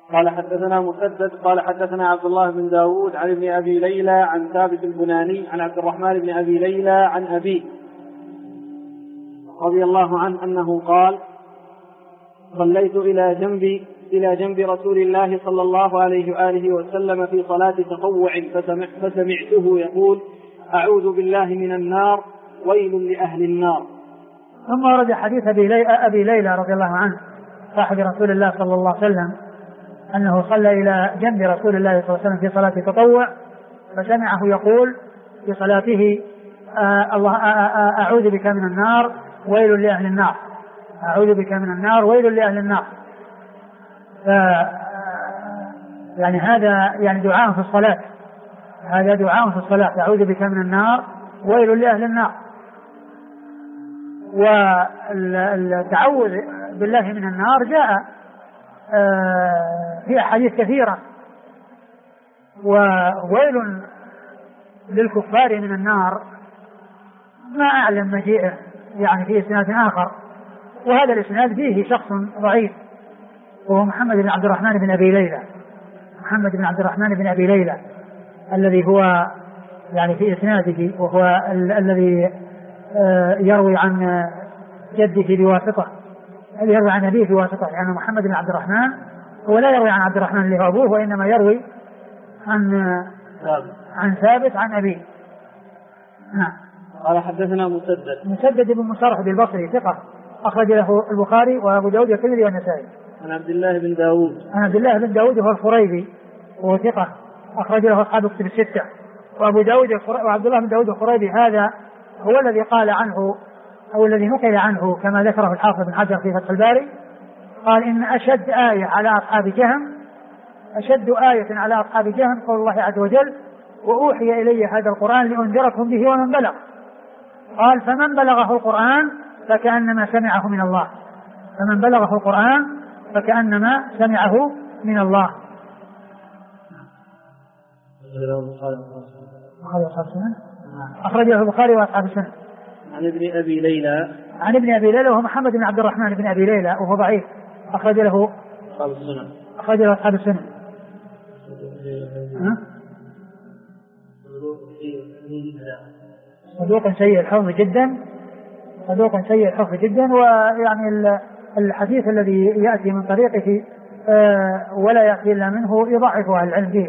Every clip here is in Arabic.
قال حدثنا مسدد قال حدثنا عبد الله بن داود عن ابن أبي ليلى عن ثابت البناني عن عبد الرحمن بن أبي ليلى عن أبيه رضي الله عنه أنه قال صليت إلى جنب رسول الله صلى الله عليه وآله وسلم في صلاة تطوع فسمعته يقول أعوذ بالله من النار ويل لأهل النار. ثم ورد حديث أبي ليلى رضي الله عنه صاحب رسول الله صلى الله عليه وسلم أنه صلى إلى جنب رسول الله صلى الله عليه وسلم في صلاة تطوع فسمعه يقول في صلاته الله أعوذ بك من النار ويل لأهل النار، أعوذ بك من النار ويل لأهل النار. يعني هذا يعني دعاء في الصلاة، هذا دعاء في الصلاة، أعوذ بك من النار ويل لأهل النار. والتعوذ بالله من النار جاء في أحاديث كثيرة، وويل للكفار من النار ما أعلم مجيئه يعني في إسناد آخر، وهذا الإسناد فيه شخص ضعيف وهو محمد بن عبد الرحمن بن أبي ليلى، محمد بن عبد الرحمن بن أبي ليلى الذي هو يعني في إسناده، وهو الذي يروي عن جده بواسطة، الذي يروي عن أبيه بواسطة، يعني محمد بن عبد الرحمن هو لا يروي عن عبد الرحمن اللي هو أبوه، وإنما يروي عن ثابت عن أبيه. نعم. قال حدثنا مسدد بن مصرح بالبصري ثقة أخرج له البخاري وأبو داود والترمذي والنسائي. عن عبد الله بن داود وهو الخريبي وهو ثقة أخرج له أصحاب الكتب الستة. وأبو داود وعبد الله بن داود الخريبي هذا هو الذي قال عنه أو الذي نقل عنه كما ذكره الحافظ بن حجر في فتح الباري، قال إن أشد آية على أصحاب جهم، أشد آية على أصحاب جهم قول الله عز وجل وأوحي إلي هذا القرآن لأنذركم به ومن بلغ. قال فمن بلغه القرآن فكأنما سمعه من الله، فمن بلغه القرآن فكأنما سمعه من الله. أخرجه البخاري وأصحاب السنة. عن ابن أبي ليلى وهو محمد بن عبد الرحمن بن أبي ليلى وهو ضعيف أخرج له أصحاب السنة. صدوق سيء الحفظ جدا، ويعني الحديث الذي يأتي من طريقه ولا يأتي إلا منه يضعف أهل العلم به.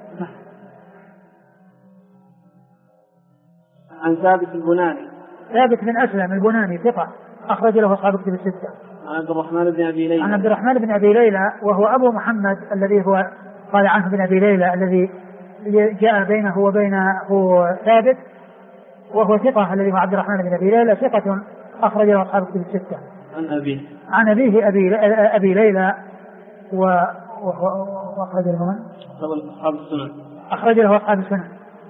عن ثابت بن أسلم البناني ثقة أخرج له أصحاب الكتب الستة. عن عبد الرحمن بن أبي ليلى وهو أبو محمد الذي هو قال عنه بن أبي ليلى الذي جاء بينه وبينه ثابت، وهو ثقة الذي هو عبد الرحمن بن أبي ليلى ثقة أخرج له أصحاب الكتب الستة. عن أبيه أبي ليلى وأخرج له أصحاب السنة.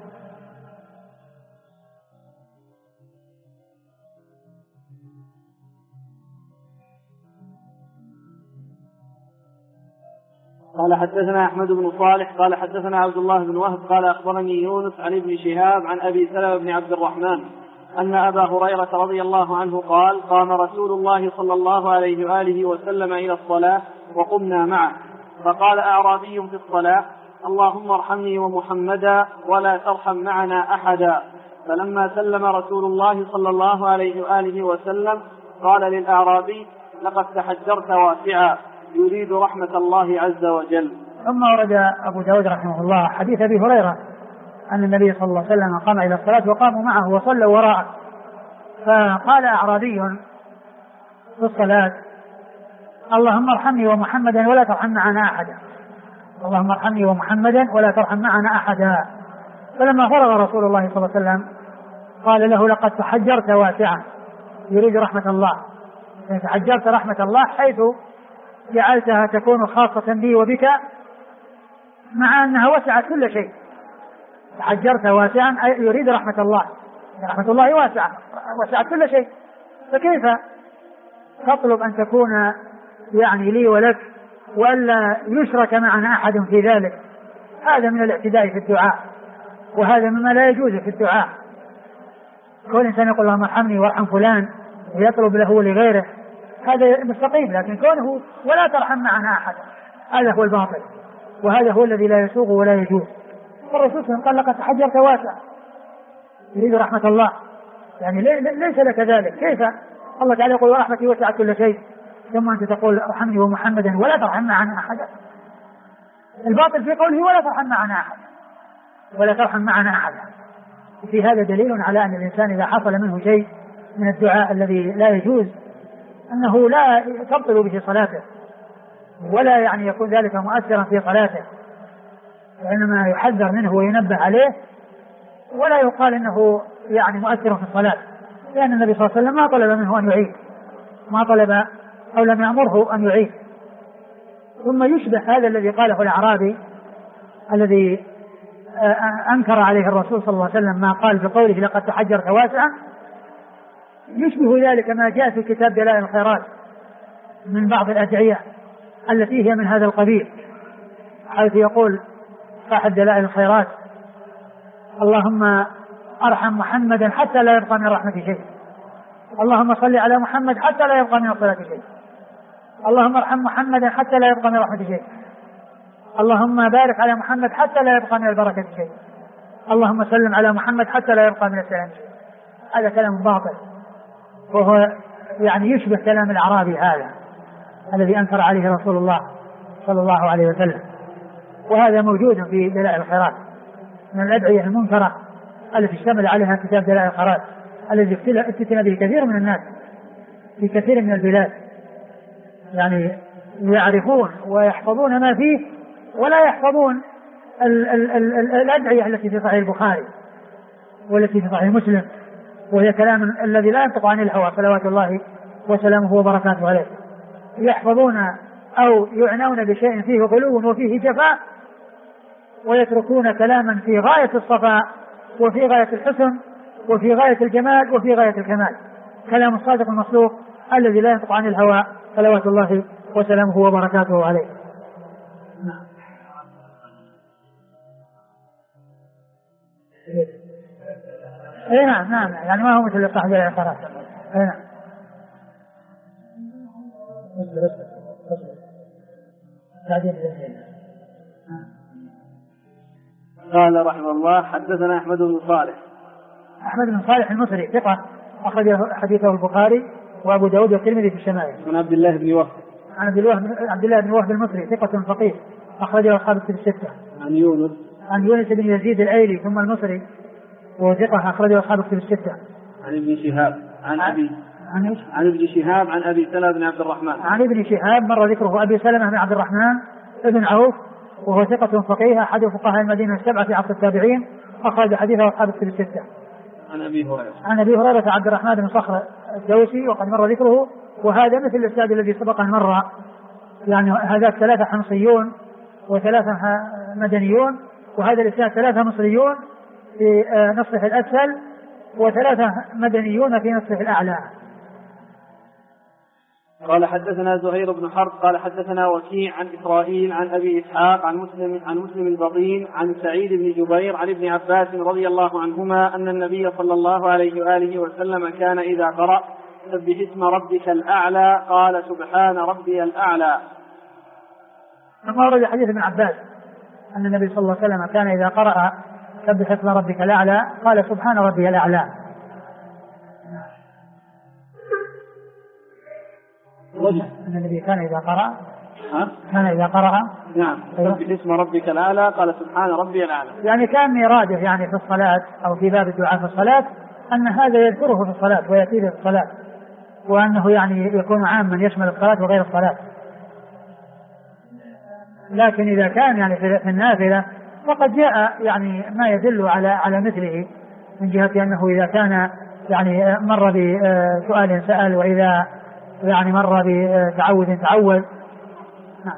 قال حدثنا أحمد بن صالح قال حدثنا عبد الله بن وهب قال أخبرني يونس عن ابن شهاب عن أبي سلمة بن عبد الرحمن أن أبا هريرة رضي الله عنه قال قام رسول الله صلى الله عليه وآله وسلم إلى الصلاة وقمنا معه، فقال أعرابي في الصلاة اللهم ارحمني ومحمدا ولا ترحم معنا أحدا. فلما سلم رسول الله صلى الله عليه وآله وسلم قال للأعرابي لقد تحجرت واسعا يريد رحمة الله عز وجل. ثم ورد أبو داود رحمه الله حديث أبي هريرة أن النبي صلى الله عليه وسلم قام إلى الصلاة وقاموا معه وصلوا وراءه، فقال أعرابي في الصلاة اللهم ارحمني ومحمدا ولا ترحم معنا أحدا، اللهم ارحمني ومحمدا ولا ترحم معنا أحدا. فلما فرغ رسول الله صلى الله عليه وسلم قال له لقد تحجرت واسعا يريد رحمة الله، يعني تحجرت رحمة الله حيث جعلتها تكون خاصة بي وبك مع أنها وسعت كل شيء. تحجرت واسعا يريد رحمة الله، رحمة الله واسعة وسعت كل شيء، فكيف تطلب أن تكون يعني لي ولك وألا يشرك معنا أحد في ذلك؟ هذا من الاعتداء في الدعاء، وهذا مما لا يجوز في الدعاء. كل إنسان يقول اللهم ارحمني وارحم فلان ويطلب له ولغيره هذا مستقيم، لكن كونه ولا ترحم معنا أحد هذا هو الباطل، وهذا هو الذي لا يسوغ ولا يجوز. والرسول صلى الله عليه وسلم قال لقد تحجرت واسع، يريد رحمة الله، يعني ليس لك ذلك. كيف الله تعالى يقول ورحمتي وسعت كل شيء، ثم أنت تقول ارحمني ومحمدا ولا ترحم معنا أحدا؟ الباطل في قوله ولا ترحم معنا أحدا، ولا ترحم معنا أحدا. في هذا دليل على أن الإنسان إذا حصل منه شيء من الدعاء الذي لا يجوز أنه لا تبطل به صلاته، ولا يعني يكون ذلك مؤثرا في صلاته، وإنما يحذر منه وينبه عليه، ولا يقال إنه يعني مؤثر في الصلاة، لأن النبي صلى الله عليه وسلم ما طلب منه أن يعيد، ما طلب أو لم يأمره أن يعيد. ثم يشبه هذا الذي قاله الأعرابي الذي أنكر عليه الرسول صلى الله عليه وسلم ما قال بقوله لقد تحجرت واسعا، يشبه ذلك ما جاء في كتاب دلائل الخيرات من بعض الأدعية التي هي من هذا القبيل، حيث يقول صاحب دلائل الخيرات اللهم ارحم محمدا حتى لا يبقى من رحمة شيء، اللهم صل على محمد حتى لا يبقى من الصلاة شيء، اللهم ارحم محمدا حتى لا يبقى من رحمة شيء، اللهم بارك على محمد حتى لا يبقى من البركة شيء، اللهم سلم على محمد حتى لا يبقى من السلام شيء. هذا كلام باطل، وهو يعني يشبه كلام الأعرابي هذا الذي أنكر عليه رسول الله صلى الله عليه وسلم. وهذا موجود في دلائل الخيرات من الأدعية المنكرة التي اشتمل عليها كتاب دلائل الخيرات الذي افتتن به كثير من الناس في كثير من البلاد، يعني يعرفون ويحفظون ما فيه ولا يحفظون الأدعية التي في صحيح البخاري والتي في صحيح مسلم، وهي كلام الذي لا ينطق عن الهوى صلوات الله وسلامه وبركاته عليه. يحفظون أو يعنون بشيء فيه غلو وفيه جفاء، ويتركون كلاما في غاية الصفاء وفي غاية الحسن وفي غاية الجمال وفي غاية الكمال، كلام الصادق المصدوق الذي لا ينطق عن الهوى صلوات الله وسلامه وبركاته عليه. نعم نعم، يعني ما هو مثل صاحب العقارات. نعم. قال رحمه الله حدثنا أحمد بن صالح. أحمد بن صالح المصري ثقة أخرج حديثه البخاري وأبو داود والترمذي في الشمائل. عن عبد الله بن وهب. عبد الله بن وهب المصري ثقة فقيه أخرجه أصحاب الكتب الستة. عن يونس بن يزيد الأيلي ثم المصري وثقة أخرجه أصحاب الكتب الستة. عن ابن شهاب عن ابن شهاب عن أبي سلمة بن عبد الرحمن. عن ابن شهاب مر ذكره أبي سلمة بن عبد الرحمن ابن عوف وهو ثقة فقيه أحد فقهاء المدينة السبعة في عصر التابعين، أخرج حديثه أصحاب الكتب الستة. عن أبي هريرة عبد الرحمن بن صخر الدوسي وقد مر ذكره، وهذا مثل الإسناد الذي سبق أن مر، يعني هذا 3 حمصيون و3 مدنيون، وهذا الإسناد 3 مصريون في نصفه الأسفل و3 مدنيون في نصفه الأعلى. قال حدثنا زهير بن حرب قال حدثنا وكيع عن إسرائيل عن أبي إسحاق عن مسلم البطين عن سعيد بن جبير عن ابن عباس رضي الله عنهما أن النبي صلى الله عليه وآله وسلم كان إذا قرأ سبح اسم ربك الأعلى قال سبحان ربي الأعلى. ثم ورد حديث ابن عباس أن النبي صلى الله عليه وسلم كان إذا قرأ سبح اسم ربك الأعلى قال سبحان ربي الأعلى. أن النبي كان إذا قرأ نعم سبح اسم ربك الأعلى قال سبحان ربي الأعلى، يعني كان مراده يعني في الصلاة أو في باب الدعاء في الصلاة أن هذا يذكره في الصلاة ويأتيه في الصلاة، وأنه يعني يكون عاما يشمل الصلاة وغير الصلاة. لكن إذا كان يعني في النافلة فقد جاء يعني ما يدل على مثله، من جهة أنه إذا كان يعني مر بسؤال سأل، وإذا يعني مر بتعوذ تعوذ. نعم.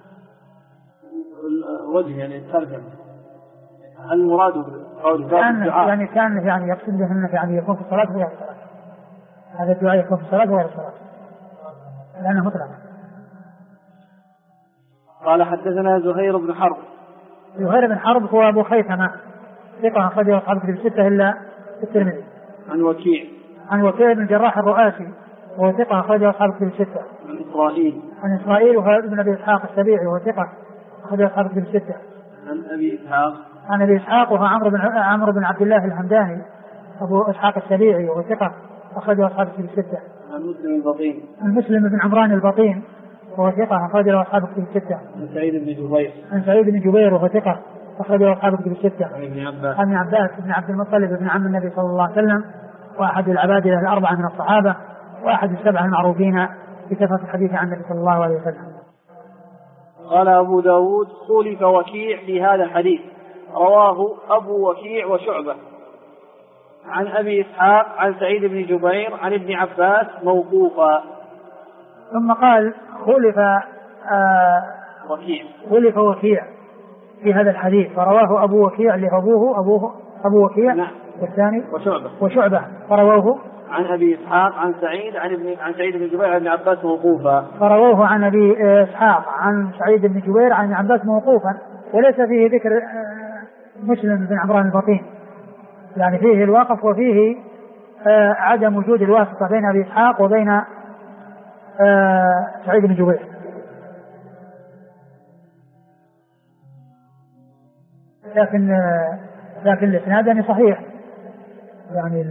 وجه يعني الترجمة المراد بقول يعني كان يعني يقصد به أنه يعني يكون في الصلاة وغير الصلاة، هذا الدعاء يكون في الصلاة وغير الصلاة لأنه مطلق. قال حدثنا زهير بن حرب هو أبو خيثمة ثقة أخرجه أصحاب الكتب الستة إلا الترمذي. عن وكيع بن الجراح الرؤاسي وهو ثقة أخرجه أصحاب الكتب الستة. عن إسرائيل وهو ابن أبي إسحاق السبيعي وهو ثقة أخرجه أصحاب الكتب الستة. عن أبي إسحاق وهو عمرو بن عبد الله الهمداني أبو إسحاق السبيعي وهو ثقة أخرجه أصحاب الكتب الستة. عن مسلم بن عمران البطين وهو ثقة أخرجه أصحاب الكتب الستة. عن سعيد بن جبير وهو ثقة أخرجه أصحاب الكتب الستة. عن ابن عباس بن عبد المطلب بن عم النبي صلى الله عليه وسلم وأحد العبادلة الأربعة من الصحابة وأحد السبعة المعروفين بكثرة الحديث عن النبي صلى الله عليه وسلم. قال أبو داود خولف وكيع في هذا الحديث، رواه أبو وكيع وشعبة عن أبي إسحاق عن سعيد بن جبير عن ابن عباس موقوفا. ثم قال خولف وكيع في هذا الحديث، فرواه أبو وكيع اللي أبو وكيع نعم. والثاني وشعبة فرواه عن أبي إسحاق عن سعيد بن جبير عن ابن عباس موقوفا. فرواه عن أبي إسحاق عن سعيد بن جبير عن ابن عباس موقوفا، وليس فيه ذكر مسلم بن عمران البطين، يعني فيه الوقف وفيه عدم وجود الواسطة بين أبي إسحاق وبين سعيد بن جبير. لكن الإسناد يعني صحيح، يعني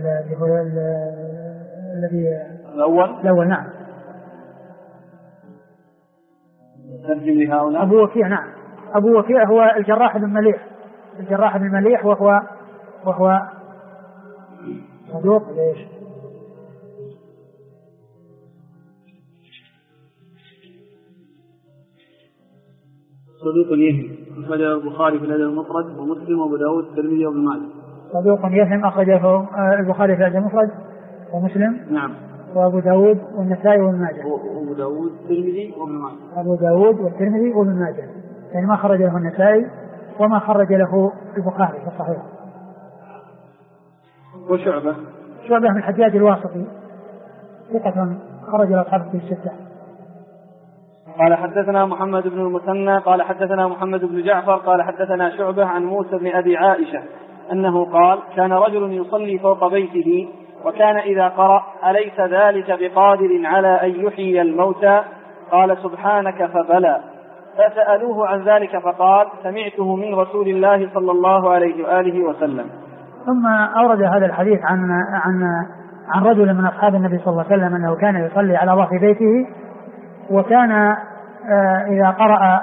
الذي الأول نعم. أبو وكيع نعم، أبو وكيع هو الجراح بن مليح وهو صدوق ليش؟ صدوق يهم أخرجه البخاري في الأدب المفرد ومسلم وأبو داود والترمذي وابن ماجه. صدوق يهم أخرجه البخاري في الأدب المفرد ومسلم نعم وأبو داود والنسائي وابن ماجه. وأبو داود والترمذي وابن ماجه. أبو داود والترمذي وابن ماجه، يعني ما خرج له النسائي وما خرج له البخاري في الصحيح. وشعبة من الحجاج الواسطي ثقة خرج له أصحاب الكتب الستة. قال حدثنا محمد بن المثنى قال حدثنا محمد بن جعفر قال حدثنا شعبة عن موسى بن أبي عائشة أنه قال كان رجل يصلي فوق بيته وكان إذا قرأ أليس ذلك بقادر على أن يحيي الموتى قال سبحانك فبلى، فسألوه عن ذلك فقال سمعته من رسول الله صلى الله عليه وآله وسلم. ثم أورد هذا الحديث عن رجل من أصحاب النبي صلى الله عليه وسلم أنه كان يصلي على ظهر بيته وكان إذا قرأ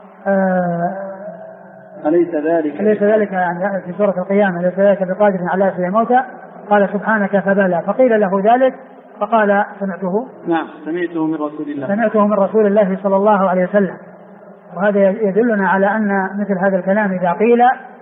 أليس ذلك يعني في سورة القيامة أليس ذلك بقادر على أن يحيي الموتى قال سبحانك فبلى، فقيل له ذلك فقال سمعته من رسول الله صلى الله عليه وسلم. وهذا يدلنا على أن مثل هذا الكلام إذا قيل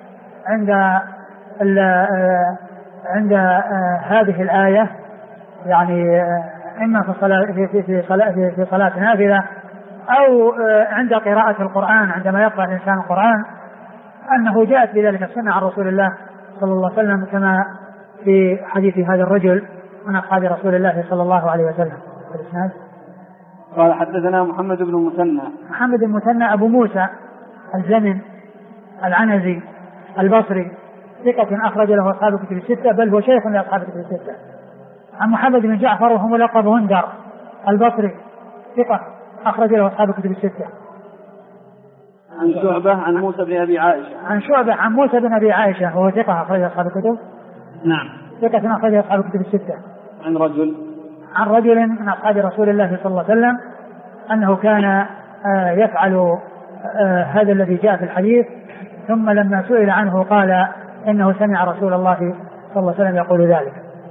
عند هذه الآية، يعني إما في صلاة نافلة أو عند قراءة القرآن عندما يقرأ الإنسان القرآن، أنه جاءت بذلك السنة عن رسول الله صلى الله عليه وسلم كما في حديث هذا الرجل من أصحاب رسول الله صلى الله عليه وسلم. قال حدثنا محمد بن المثنى أبو موسى الزمن العنزي البصري ثقة أخرج له أصحاب الكتب الستة، بل هو شيخ لأصحاب الكتب الستة. عن محمد بن جعفر وهو ملقب هندر البصري ثقة أخرج له أصحاب الكتب الستة. عن شعبة عن موسى بن أبي عائشة وهو ثقة أخرج أصحاب الكتب نعم ثقة أخرج أصحاب الكتب الستة. عن رجل من أصحاب رسول الله صلى الله عليه وسلم أنه كان يفعل هذا الذي جاء في الحديث، ثم لما سئل عنه قال إنه سمع رسول الله صلى الله عليه وسلم يقول ذلك.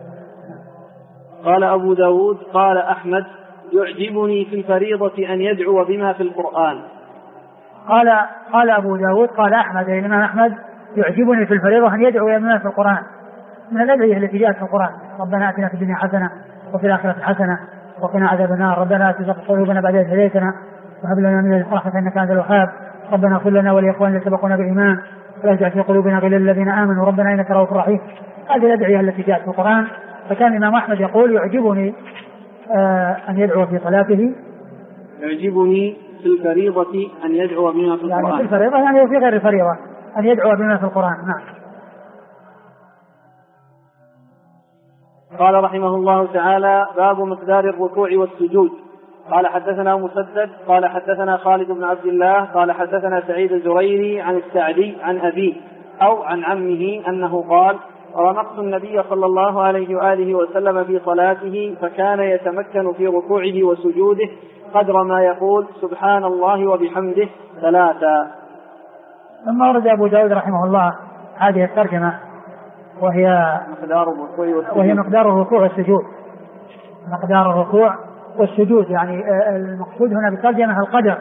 قال أبو داود قال أحمد يعجبني في الفريضة أن يدعو بما في القرآن. قال أبو داود قال أحمد أي الإمام أحمد يعجبني في الفريضة أن يدعو بما في القرآن من الأدعية التي جاءت في القرآن: ربنا آتنا في الدنيا حسنة وفي الآخرة حسنة وقنا عذاب النار، ربنا لا تزغ قلوبنا بعد إذ هديتنا وهب لنا من لدنك رحمة إنك أنت الوهاب، ربنا اغفر لنا ولإخواننا الذين سبقونا بالإيمان ولا تجعل في قلوبنا غلا للذين آمنوا ربنا إنك رؤوف رحيم. هذه الأدعية التي جاءت في القرآن. فكان الإمام أحمد يقول يعجبني أن يدعو في صلاته، يعجبني في الفريضة أن يدعو بما في القرآن، يعني في الفريضة يعني في غير الفريضة أن يدعو بما في القرآن. نعم. قال رحمه الله تعالى: باب مقدار الركوع والسجود. قال حدثنا مسدد قال حدثنا خالد بن عبد الله قال حدثنا سعيد الجريري عن السعدي عن أبيه أو عن عمه أنه قال: رمقت النبي صلى الله عليه وآله وسلم في صلاته فكان يتمكن في ركوعه وسجوده قدر ما يقول سبحان الله وبحمده 3. ثم ورد أبو داود رحمه الله هذه الترجمة وهي مقدار الركوع والسجود. مقدار الركوع والسجود يعني المقصود هنا بالترجمة القدر،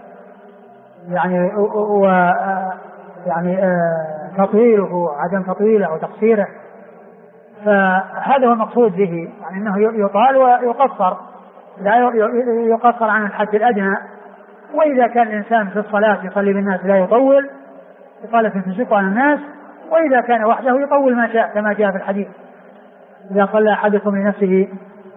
يعني تطويله عدم تطويله وتقصيره، فهذا هو المقصود به، يعني أنه يطال ويقصر، لا يقصر عن الحد الأدنى. وإذا كان الإنسان في الصلاة يصلي بالناس لا يطول إطالة تشق على الناس، وإذا كان وحده يطول ما شاء كما جاء في الحديث: إذا صلى أحدكم لنفسه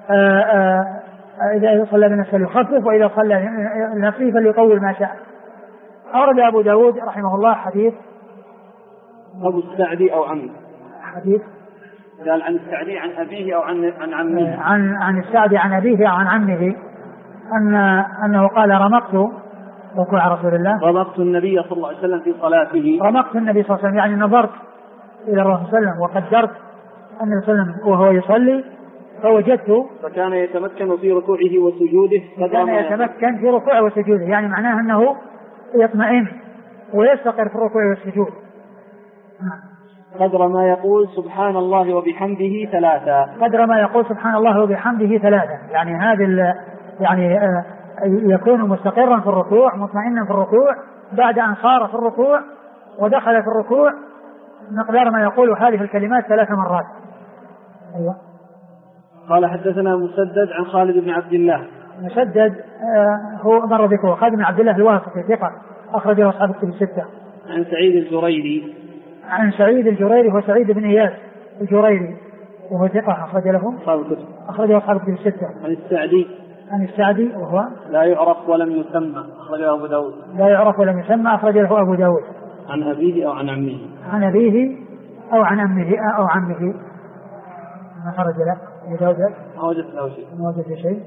إذا صلى بنفسه يخفف، وإذا صلى لنفسه فليطول ما شاء. أورد أبو داود رحمه الله حديث أبو السعدي أو عمه، حديث قال عن السعدي عن أبيه أو عن عمه، عن السعدي عن أبيه أو عن عمه أنه قال: رمقت ركوع رسول الله، رمقت النبي صلى الله عليه وسلم في صلاته. رمقت النبي صلى الله عليه وسلم يعني نظرت إلى الرسول صلى الله عليه وسلم وقدرت النبي صلى الله عليه وسلم وهو يصلي فوجدته فكان يتمكن في ركوعه وسجوده، فكان يتمكن في ركوعه وسجوده، يعني معناه أنه يطمئن ويستقر في الركوع والسجود قدر ما يقول سبحان الله وبحمده 3. قدر ما يقول سبحان الله وبحمده 3، يعني هذا يعني يكون مستقرا في الركوع مطمئنا في الركوع بعد أن صار في الركوع ودخل في الركوع مقدار ما يقول هذه الكلمات 3 مرات. أيوة. قال حدثنا مسدد عن خالد بن عبد الله. مسدد هو مر ذكره، خالد بن عبد الله الواسطي ثقة أخرجه أصحاب الكتب 6. عن سعيد الجريري. عن سعيد الجريري هو سعيد بن إياس الجريري وهو ثقة أخرجه أصحاب الكتب 6. عن السعدي. عن السعدي وهو لا يعرف ولم يسمى أخرجه أبو داود. لا يعرف ولم يسمى أخرجه أبو داود. عن أبيه أو عن عمه. عن أبيه أو عن أمه أو عمه. ما خرج له أبو داود؟ ما وجدت له شيء. ما وجدت شيء.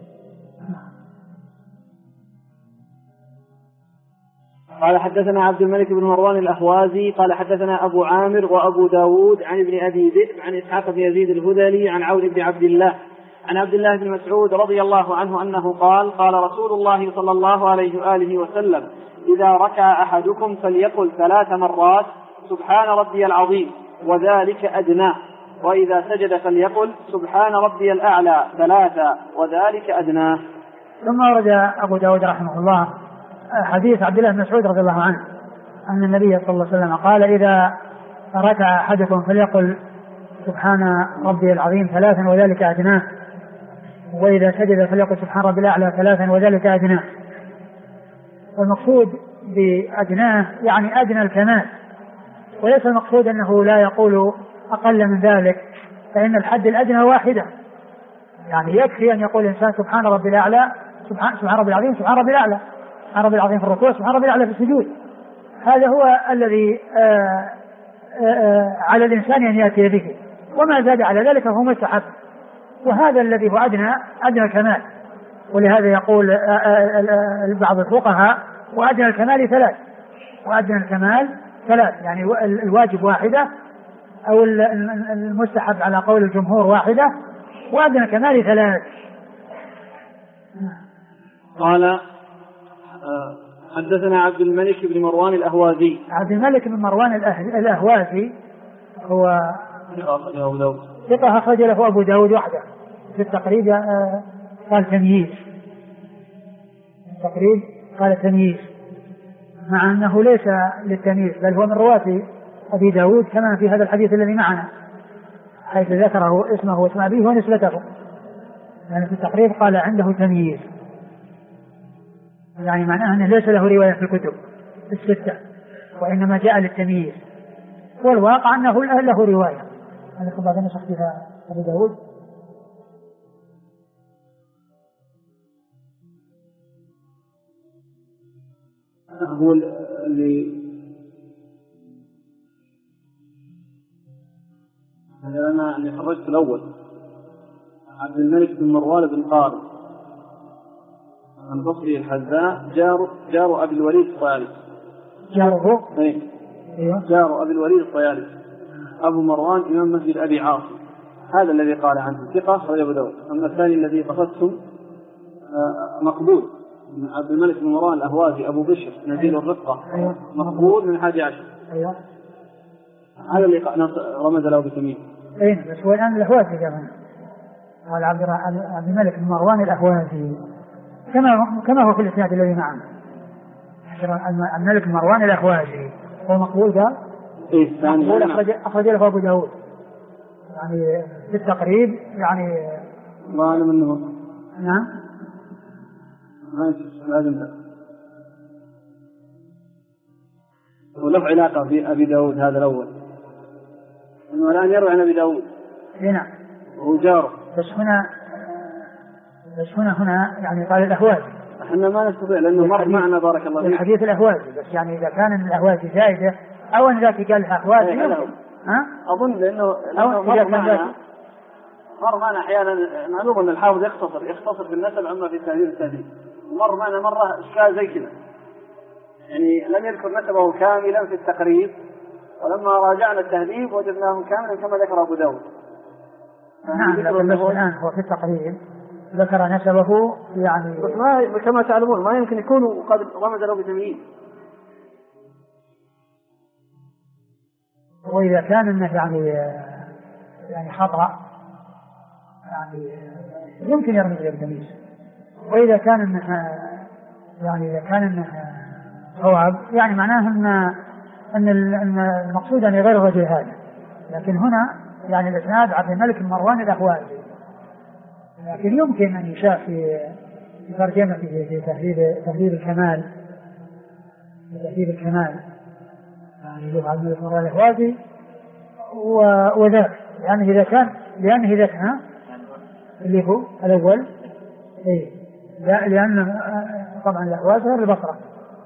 قال حدثنا عبد الملك بن مروان الأهوازي قال حدثنا أبو عامر وأبو داود عن ابن أبي ذئب عن إسحاق بن يزيد الهذلي عن عون بن عبد الله عن عبد الله بن مسعود رضي الله عنه أنه قال: قال رسول الله صلى الله عليه وآله وسلم: إذا ركع أحدكم فليقل 3 مرات سبحان ربي العظيم وذلك أدنى، وإذا سجد فليقل سبحان ربي الأعلى 3 وذلك أدنى. ثم ورد أبو داود رحمه الله حديث عبد الله بن مسعود رضي الله عنه أن النبي صلى الله عليه وسلم قال: إذا ركع أحدكم فليقل سبحان ربي العظيم 3 وذلك أدناه، وإذا سجد فليقل سبحان ربي الأعلى 3 وذلك أدناه. والمقصود بأدناه يعني أدنى الكمال، وليس المقصود أنه لا يقول أقل من ذلك، فإن الحد الأدنى واحدة، يعني يكفي أن يقول الإنسان سبحان ربي الأعلى سبحان ربي العظيم سبحان ربي الأعلى، سبحان ربي العظيم في الركوع سبحان ربي الأعلى في السجود. هذا هو الذي على الإنسان أن يأتي به، وما زاد على ذلك فهو مستحب، وهذا الذي هو أدنى الكمال. ولهذا يقول بعض الفقهاء: وأدنى الكمال 3. وأدنى الكمال 3 يعني الواجب واحدة، أو المستحب على قول الجمهور واحدة، وأدنى الكمال 3. قال حدثنا عبد الملك بن مروان الأهوازي. عبد الملك بن مروان الأهوازي هو ثقة أخرج له أبو داود وحده. في التقريب قال تمييز، التقريب قال تمييز، مع أنه ليس للتمييز بل هو من رواة أبي داود كما في هذا الحديث الذي معنا، حيث ذكره اسمه واسم أبيه ونسبته، يعني في التقريب قال عنده تمييز، يعني معناه أنه ليس له رواية في الكتب 6 وإنما جاء للتمييز، والواقع أنه له رواية. هذا بعد نسخ فيها أبي داود. أقول أنا اللي خرجت الأول عبد الملك بن مروان بن قارب عن بصري الحذاء جار أبي الوليد الطيالسي. جاره؟ أيوه جار أبي الوليد الطيالسي أبو مروان إمام مسجد أبي عاصم، هذا الذي قال عنه ثقة أخرج أبو داود. أما الثاني الذي قصدتم مقبول من عبد الملك بن مروان الأهوازي أبو بشر نزيل الرقة، مقبول من 11. أيوه هذا اللي رمز له بتمييز. أيه بس هو الآن الأهوازي كمان، قال عبد الملك بن مروان الأهوازي كما هو في الإسناد الذي معنا. عبد الملك بن مروان الأهوازي هو مقبول ده. مقبول أخرج له أبو داود يعني في التقريب يعني ما أعلم أنه نعم لازم وله علاقة في أبي داود هذا الأول أنه الآن يروي عن أبي داود. نعم وهو جاره. بس هنا يعني قال الأهوازي. احنا ما نستطيع لأنه مر معنا بارك الله فيك الحديث الأهوازي، بس يعني إذا كان الأهوازي زائدة أو أن ذاك قال أهوازي أظن لأنه مر معنا أحيانا. معلوم أن الحافظ يختصر في النسب عما في التهذيب مر معنا مرة إشكال زي كذا، يعني لم يذكر نسبه كاملا في التقريب، ولما راجعنا التهذيب وجدناه كاملا كما ذكر أبو داود. نعم لكن الآن هو في التقريب ذكر نسبه يعني ما كما تعلمون ما يمكن يكون قد رمز له بتمييز. وإذا كان إنه يعني خطأ يعني يمكن يرمز له بتمييز، وإذا كان إنه يعني إذا كان إنه صواب يعني معناه أن المقصود أن غير الرجل هذا. لكن هنا يعني الإسناد عبد الملك بن مروان الأهوازي، لكن يمكن أن يشاف في ترجمته في تهذيب الكمال يعني عبد الملك بن مروان الأهوازي وذاك لأنه إذا كان اللي هو الأول لأن طبعا الأهوازي غير البصرة.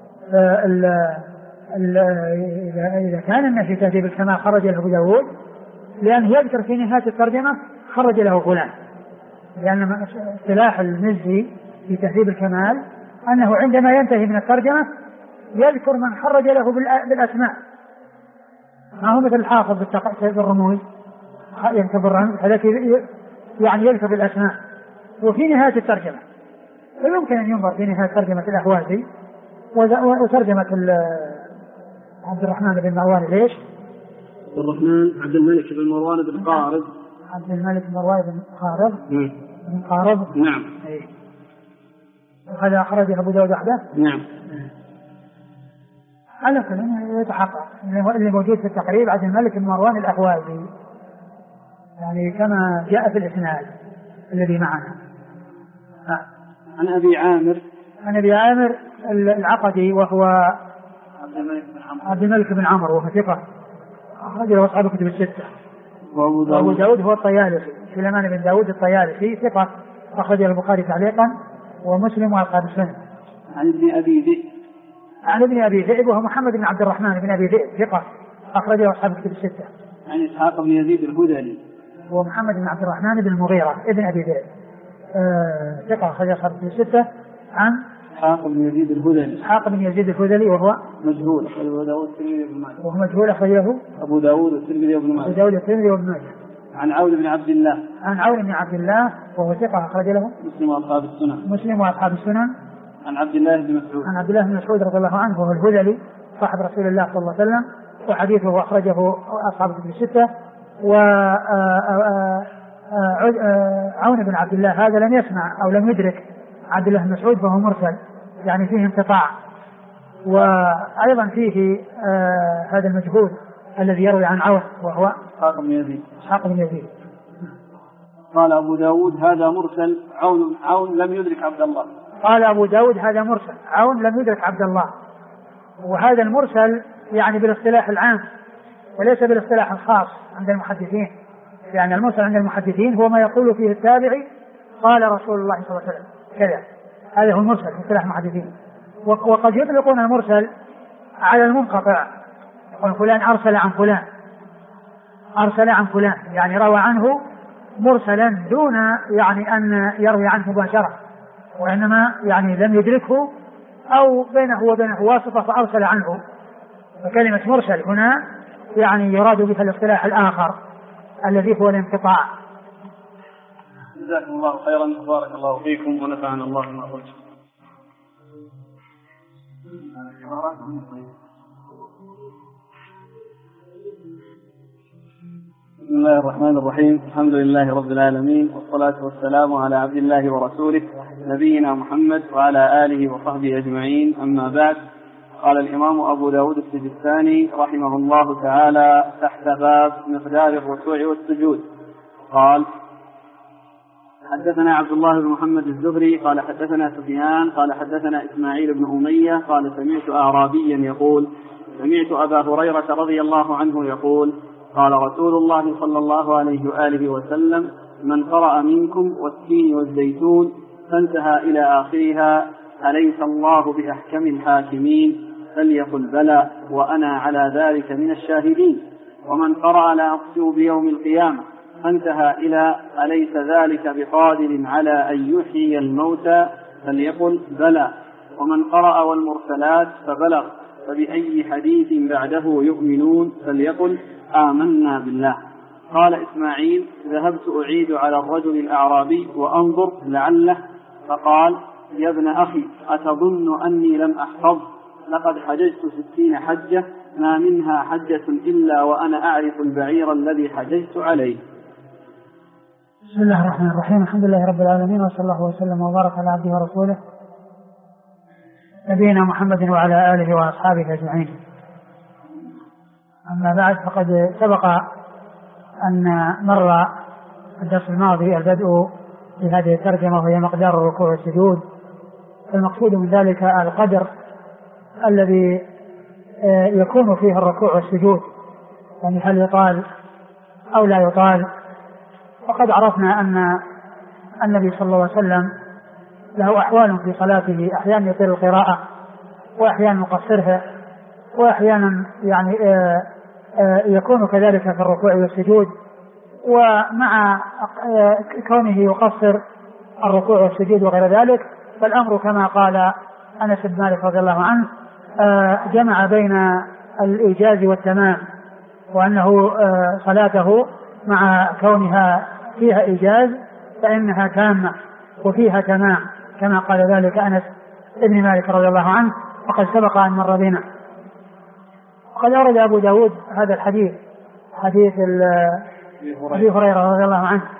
إذا كان أنه في تهذيب الكمال خرج له أبو داود، لأنه يذكر في نهاية الترجمة خرج له فلان، لأن اصطلاح المزي في تهذيب الكمال أنه عندما ينتهي من الترجمة يذكر من خرج له بالأسماء، ما هو مثل الحافظ بالرموز يعتبر هذا يعني يذكر بالأسماء وفي نهاية الترجمة. فيمكن أن ينظر في نهاية ترجمة الأهوازي وترجمة عبد الرحمن بن مروان ليش؟ عبد الملك بن مروان بن قارب. عبد الملك بن مروان بن قارب. نعم. هذا أخرجه أبو داود وحده. نعم. على كل يتحقق اللي موجود في التقريب عبد الملك بن مروان الأهوازي يعني كما جاء في الإسناد الذي معنا. عن أبي عامر العقدي وهو عبد الملك بن عمرو وهو ثقة أخرج له أصحاب الكتب الستة. وأبو داود هو الطيالسي سليمان بن داود الطيالسي ثقة أخرج له البخاري تعليقا ومسلم وأصحاب السنة. عن ابن أبي ذئب وهو محمد بن عبد الرحمن بن أبي ذئب ثقة أخرج له أصحاب الكتب الستة. عن إسحاق بن يزيد الهذلي ومحمد بن عبد الرحمن بن المغيرة ابن أبي ذئب ثقة أخرج أصحاب الكتب الستة. عن إسحاق بن يزيد الهذلي وهو مجهول أخرج له داود الترمذي وابن ماجه. وهو مجهول أخرجه أبو داود الترمذي وابن ماجه. عن عون بن عبد الله وهو ثقة أخرج له مسلم وأصحاب السنن. عن عبد الله بن مسعود رضي الله عنه وهو الهذلي صاحب رسول الله صلى الله عليه وسلم وحديثه أخرجه أصحاب الكتب الستة. عون بن عبد الله هذا لم يسمع أو لم يدرك عبد الله بن مسعود فهو مرسل يعني فيه انقطاع. وأيضا فيه هذا المجهول الذي يروي عن عون وهو إسحاق بن يزيد. قال أبو داود هذا مرسل عون لم يدرك عبد الله. قال أبو داود هذا مرسل عون لم يدرك عبد الله. وهذا المرسل يعني بالاصطلاح العام وليس بالاصطلاح الخاص عند المحدثين، يعني المرسل عند المحدثين هو ما يقول فيه التابعي قال رسول الله صلى الله عليه وسلم كذا، هذا هو المرسل في اصطلاح المحدثين. وقد يطلقون المرسل على المنقطع، يقول فلان أرسل عن فلان يعني روى عنه مرسلا دون يعني أن يروي عنه مباشرة، وإنما يعني لم يدركه أو بينه وبينه واسطة فأرسل عنه. فكلمة مرسل هنا يعني يراد بها الاصطلاح الآخر الذي هو الانقطاع. جزاكم الله خيرا، بارك الله فيكم ونفعنا الله بما قلتم. بسم الله الرحمن الرحيم، الحمد لله رب العالمين، والصلاة والسلام على عبد الله ورسوله نبينا محمد وعلى آله وصحبه أجمعين، أما بعد. قال الإمام أبو داود السجستاني رحمه الله تعالى تحت باب مقدار الركوع والسجود قال: حدثنا عبد الله بن محمد الزهري قال حدثنا سفيان قال حدثنا إسماعيل بن أمية قال سمعت أعرابيا يقول: سمعت أبا هريرة رضي الله عنه يقول: قال رسول الله صلى الله عليه وآله وسلم: من قرأ منكم والتين والزيتون، فانتهى إلى آخرها: أليس الله بأحكم الحاكمين؟ فليقل: بلى وأنا على ذلك من الشاهدين. ومن قرأ: لا أقسم بيوم القيامة، فانتهى إلى: أليس ذلك بقادر على أن يحيي الموتى؟ فليقل: بلى. ومن قرأ: والمرسلات، فبلغ: فبأي حديث بعده يؤمنون؟ فليقل: آمنا بالله. قال إسماعيل: ذهبت أعيد على الرجل الأعرابي وأنظر لعله، فقال: يا ابن أخي، أتظن أني لم أحفظ؟ لقد حججت 60 حجة، ما منها حجة إلا وأنا أعرف البعير الذي حججت عليه. بسم الله الرحمن الرحيم، الحمد لله رب العالمين، وصلى الله وسلم وبارك على عبده ورسوله نبينا محمد وعلى آله وأصحابه أجمعين. أما بعد، فقد سبق أن مر الدرس الماضي البدء بهذه الترجمة وهي مقدار الركوع والسجود. المقصود من ذلك القدر الذي يكون فيه الركوع والسجود، يعني هل يطال أو لا يطال. وقد عرفنا أن النبي صلى الله عليه وسلم له أحوال في صلاته، أحيانا يطيل القراءة وأحيانا يقصرها، وأحيانا يعني يكون كذلك في الركوع والسجود. ومع كونه يقصر الركوع والسجود وغير ذلك، فالأمر كما قال أنس بن مالك رضي الله عنه جمع بين الإيجاز والتمام، وأنه صلاته مع كونها فيها إيجاز فإنها تامة وفيها تمام، كما قال ذلك أنس بن مالك رضي الله عنه، وقد سبق أن مر بنا. قد أورد أبو داود هذا الحديث، حديث أبي هريرة رضي الله عنه،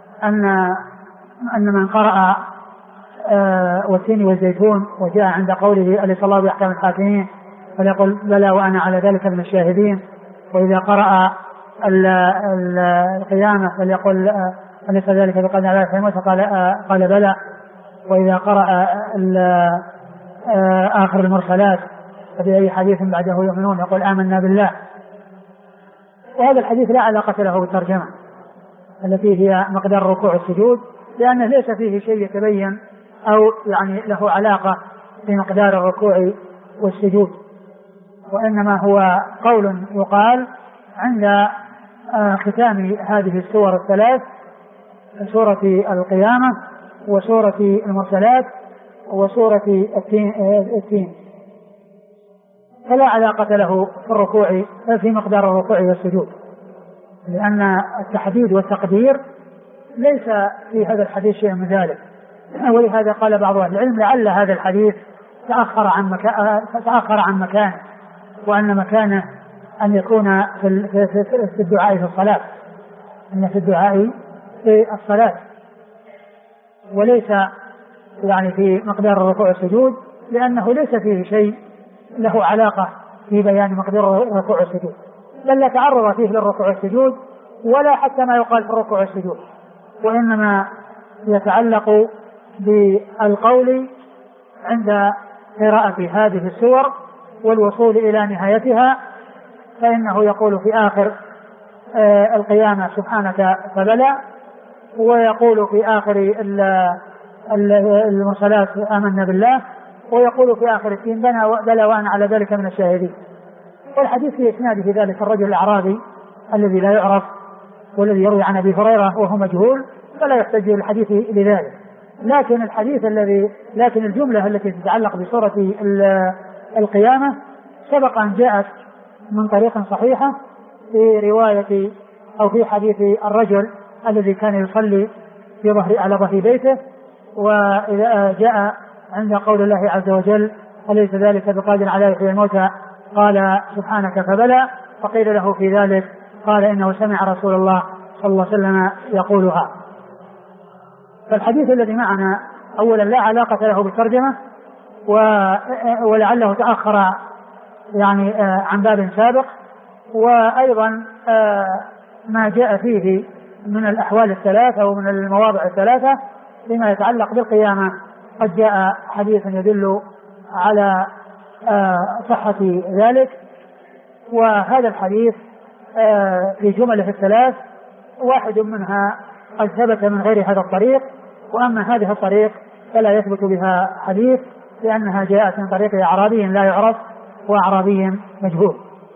أن من قرأ والتين والزيتون وجاء عند قوله: أليس الله بأحكم الحاكمين؟ فليقل: بلى وأنا على ذلك من الشاهدين. وإذا قرأ القيامة فليقل: أليس ذلك بقدر على ذلك الموت؟ قال: بلى. وإذا قرأ آخر المرسلات: فبأي حديث بعده يؤمنون؟ يقول: آمنا بالله. وهذا الحديث لا علاقة له بالترجمة التي هي مقدار الركوع والسجود، لأنه ليس فيه شيء يتبين أو يعني له علاقة بمقدار الركوع والسجود، وإنما هو قول يقال عند ختام هذه السور الثلاث: سورة القيامة وسورة المرسلات وسورة التين، فلا علاقة له في الركوع في مقدار الركوع والسجود، لأن التحديد والتقدير ليس في هذا الحديث شيء من ذلك. ولهذا قال بعض أهل العلم: لعل هذا الحديث تأخر عن مكانه، وأن مكانه أن يكون في الدعاء في الصلاة، أن في الدعاء في الصلاة، وليس يعني في مقدار الركوع والسجود، لأنه ليس فيه شيء له علاقة في بيان مقدار الركوع والسجود، بل لا تعرض فيه للركوع والسجود ولا حتى ما يقال في الركوع والسجود، وإنما يتعلق بالقول عند قراءة هذه السور والوصول إلى نهايتها، فإنه يقول في آخر القيامة: سبحانك فبلى، ويقول في آخر المرسلات: آمنا بالله، ويقول في آخر التين: بلى وأنا على ذلك من الشاهدين. والحديث في إسناده ذلك الرجل الأعرابي الذي لا يعرف، والذي يروي عن أبي هريرة وهو مجهول فلا يحتج للحديث لذلك. لكن الجملة التي تتعلق بسورة القيامة سبق أن جاءت من طريق صحيحة في رواية أو في حديث الرجل الذي كان يصلي على ظهر بيته، وإذا جاء عند قول الله عز وجل أليس ذلك بقادر على يحيي الموتى قال سبحانك فبلى، فقيل له في ذلك قال إنه سمع رسول الله صلى الله عليه وسلم يقولها. فالحديث الذي معنا أولا لا علاقة له بالترجمة، ولعله تأخر يعني عن باب سابق، وأيضا ما جاء فيه من الأحوال الثلاثة ومن المواضع الثلاثة فيما يتعلق بالقيامة قد جاء حديث يدل على صحة ذلك. وهذا الحديث في جمله الثلاث واحد منها قد ثبت من غير هذا الطريق، وأما هذه الطريق فلا يثبت بها حديث لأنها جاءت من طريق أعرابي لا يعرف وأعرابي مجهول.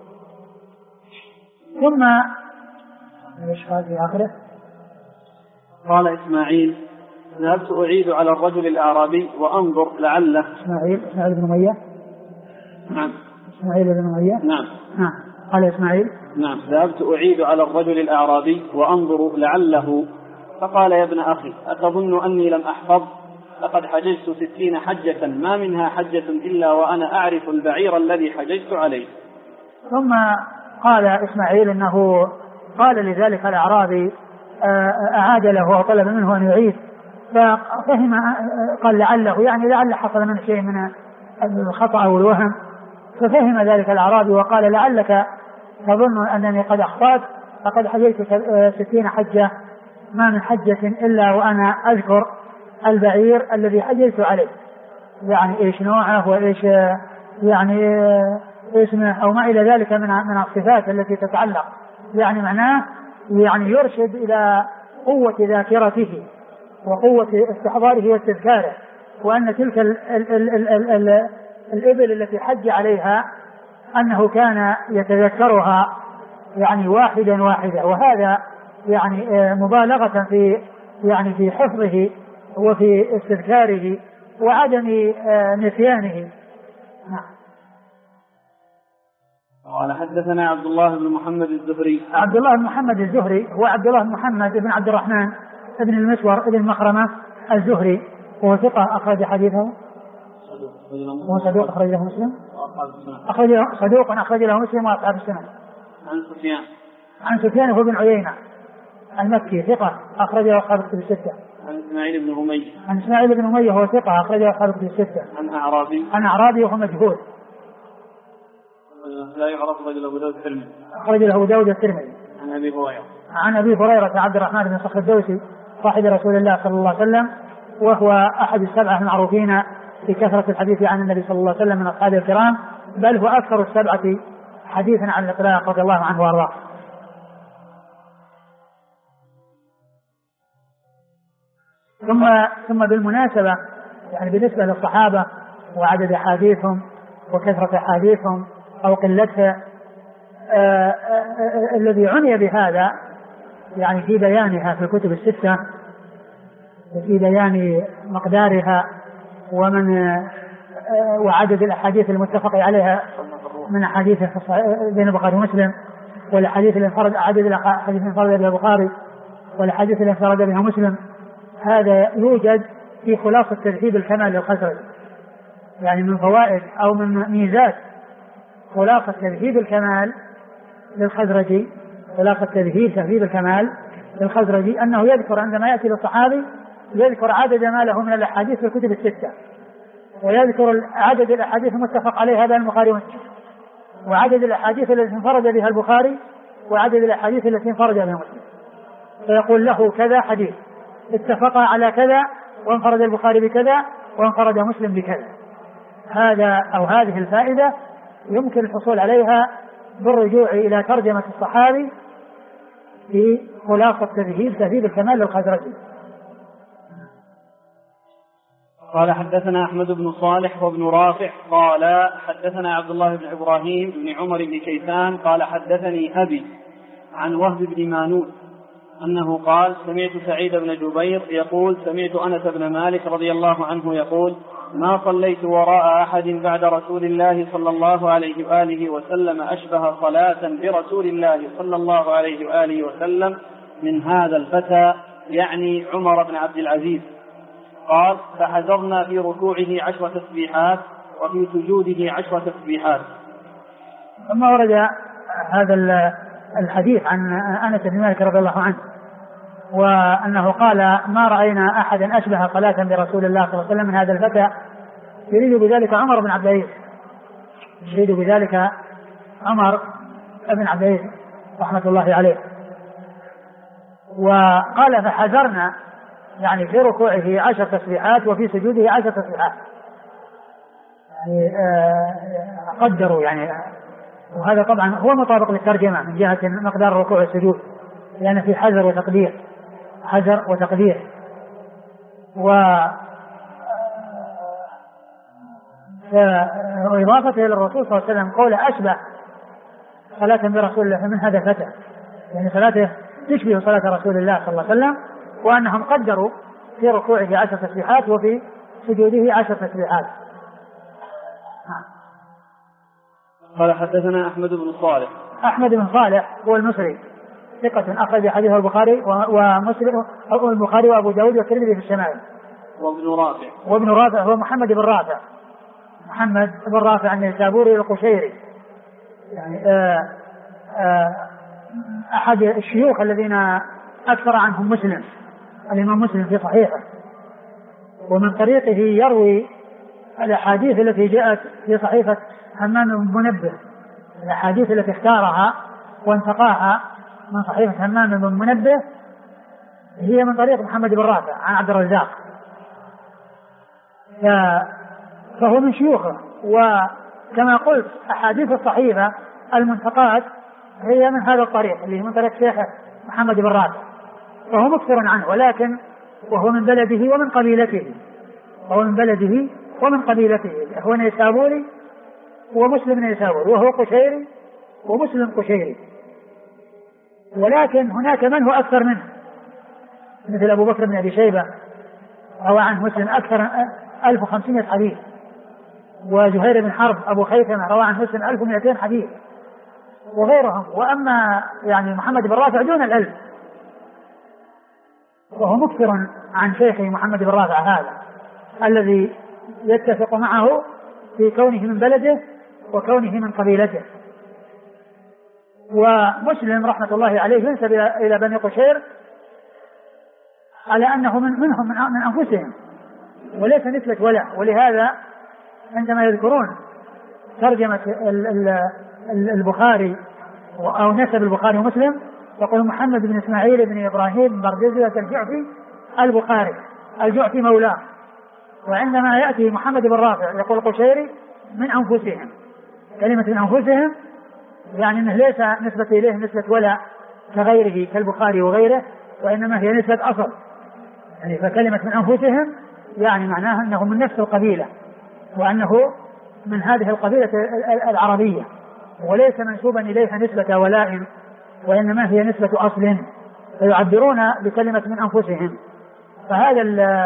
ثم ايش قال في آخره؟ قال إسماعيل ذهبت أعيد على الرجل الأعرابي وأنظر لعله. إسماعيل بن أمية. نعم. إسماعيل بن أمية. نعم. قال إسماعيل. نعم. ذهبت أعيد على الرجل الأعرابي وأنظر لعله، فقال يا ابن أخي أتظن أني لم أحفظ؟ لقد حججت 60 حجة ما منها حجة إلا وأنا أعرف البعير الذي حججت عليه. ثم قال إسماعيل إنه قال لذلك الأعرابي أعاد له وطلب منه أن يعيد، ففهم قال لعله يعني لعل حصل منه شيء من الخطأ أو الوهم، ففهم ذلك الأعرابي وقال لعلك تظن أنني قد أخطأت، فقد حججت 60 حجة ما من حجة إلا وأنا أذكر البعير الذي حججت عليه، يعني إيش نوعه وإيش يعني اسمه أو ما إلى ذلك من الصفات التي تتعلق، يعني معناه يعني يرشد إلى قوة ذاكرته وقوة استحضاره واستذكاره، وأن تلك الإبل التي حج عليها أنه كان يتذكرها يعني واحدا واحدا، وهذا يعني مبالغة في حفظه وفي استذكاره وعدم نسيانه. قال حدثنا عبد الله بن محمد الزهري. عبد الله بن محمد الزهري هو عبد الله بن محمد بن عبد الرحمن بن المسور بن مخرمة الزهري، وهو ثقة أخرج حديثه. هو صدوق أخرج له مسلم. صدوق أخرج له مسلم وأصحاب السنن. عن سفيان هو بن عيينة المكي ثقة أخرج له أصحاب الكتب الستة. عن إسماعيل بن أمية هو ثقة أخرج له أصحاب الكتب الستة. عن أعرابي وهو مجهول لا يعرف رجل أبو داود الترمذي. أخرج له أبو داود الترمذي. عن أبي هريرة عبد الرحمن بن صخر الدوسي صاحب رسول الله صلى الله عليه وسلم، وهو أحد السبعة المعروفين بكثرة الحديث عن النبي صلى الله عليه وسلم من أصحابه الكرام، بل هو أكثر السبعة حديثا عن الإطلاق رضي الله عنه وأرضاه. ثم بالمناسبة يعني بالنسبة للصحابة وعدد أحاديثهم وكثرة أحاديثهم أو قلتها، الذي عني بهذا يعني في بيانها في الكتب الستة وفي بيان مقدارها وعدد الأحاديث المتفق عليها من أحاديث بين البخاري ومسلم، والأحاديث اللي انفرد عدد الأحاديث انفرد بها البخاري والأحاديث اللي انفرد بها مسلم، هذا يوجد في خلاصة ترتيب الكمال للخزرجي، يعني من فوائد أو من ميزات خلاصة ترتيب الكمال للخزرجي، تهذيب الكمال للخزرجي أنه يذكر عندما يأتي للصحابي يذكر عدد ما له من الأحاديث في الكتب الستة، ويذكر عدد الأحاديث المتفق عليها بين البخاري ومسلم، وعدد الأحاديث التي انفرد بها البخاري، وعدد الأحاديث التي انفرد بها مسلم، فيقول له كذا حديث اتفق على كذا وانفرد البخاري بكذا وانفرد مسلم بكذا. هذه الفائدة يمكن الحصول عليها بالرجوع إلى ترجمة الصحابي في خلاصة تهذيب الكمال للخزرجي. قال حدثنا أحمد بن صالح وابن رافع قال حدثنا عبد الله بن إبراهيم بن عمر بن كيسان قال حدثني أبي عن وهب بن مانوس أنه قال سمعت سعيد بن جبير يقول سمعت أنس بن مالك رضي الله عنه يقول ما صليت وراء أحد بعد رسول الله صلى الله عليه وآله وسلم أشبه صلاة برسول الله صلى الله عليه وآله وسلم من هذا الفتى يعني عمر بن عبد العزيز. قال فحذرنا في ركوعه 10 تسبيحات وفي سجوده 10 تسبيحات. ثم ورد هذا الحديث عن أنس بن مالك رضي الله عنه وأنه قال ما رأينا أحدا أشبه صلاة برسول الله صلى الله عليه وسلم من هذا الفتى، يريد بذلك عمر بن عبد العزيز، يريد بذلك عمر بن عبد العزيز رحمة الله عليه. وقال فحذرنا يعني في ركوعه 10 تسبيحات وفي سجوده 10 تسبيحات، يعني قدروا يعني، وهذا طبعا هو مطابق للترجمة من جهة مقدار الركوع والسجود، لأن في حذر وتقدير، حذر وتقدير. وإضافته إلى الرسول صلى الله عليه وسلم قول أشبه صلاة برسول الله من هذا الفتى، يعني صلاته تشبه صلاة رسول الله صلى الله عليه وسلم، وأنهم قدروا في ركوعه 10 تسبيحات وفي سجوده 10 تسبيحات. قال حدثنا أحمد بن صالح. أحمد بن صالح هو المصري ثقة أخرج حديثه البخاري ومسلم والبخاري وأبو داود والترمذي في الشمائل. وابن رافع هو محمد بن رافع، محمد بن رافع النيسابوري القشيري، يعني أحد الشيوخ الذين أكثر عنهم مسلم، الإمام مسلم في صحيحه، ومن طريقه يروي الأحاديث التي جاءت في صحيفة همام بن منبه، الأحاديث التي اختارها وانتقاها من صحيفة همام بن منبه هي من طريق محمد بن رافع عن عبد الرزاق، فهو من شيوخه. وكما قلت أحاديث الصحيفة المنتقات هي من هذا الطريق اللي من طريق شيخه محمد بن رافع، فهو مكثر عنه، ولكن وهو من بلده ومن قبيلته، وهو من بلده ومن قبيلته، هو نيسابوري ومسلم نيسابوري، وهو قشيري ومسلم قشيري. ولكن هناك من هو أكثر منه، مثل أبو بكر بن أبي شيبة روى عنه مسلم أكثر 1500 حديث، وزهير بن حرب أبو خيثمة روى عنه مسلم 1200 حديث وغيرهم. وأما يعني محمد بن رافع دون 1000، وهو مكثر عن شيخه محمد بن رافع هذا الذي يتفق معه في كونه من بلده وكونه من قبيلته. ومسلم رحمة الله عليه ينسب إلى بني قشير على أنه منهم من أنفسهم وليس نسبة ولا. ولهذا عندما يذكرون ترجمة البخاري أو نسب البخاري ومسلم يقول محمد بن إسماعيل بن إبراهيم بردزة الجعفي البخاري، الجعفي مولاه. وعندما يأتي محمد بن رافع يقول قشيري من أنفسهم، كلمة من أنفسهم يعني أنه ليس نسبة إليه نسبة ولا كغيره كالبخاري وغيره، وإنما هي نسبة أصل. يعني فكلمة من أنفسهم يعني معناها أنه من نفس القبيلة، وأنه من هذه القبيلة العربية، وليس منسوبا إليها نسبة ولاء، وإنما هي نسبة أصل، فيعبرون بكلمة من أنفسهم. فهذا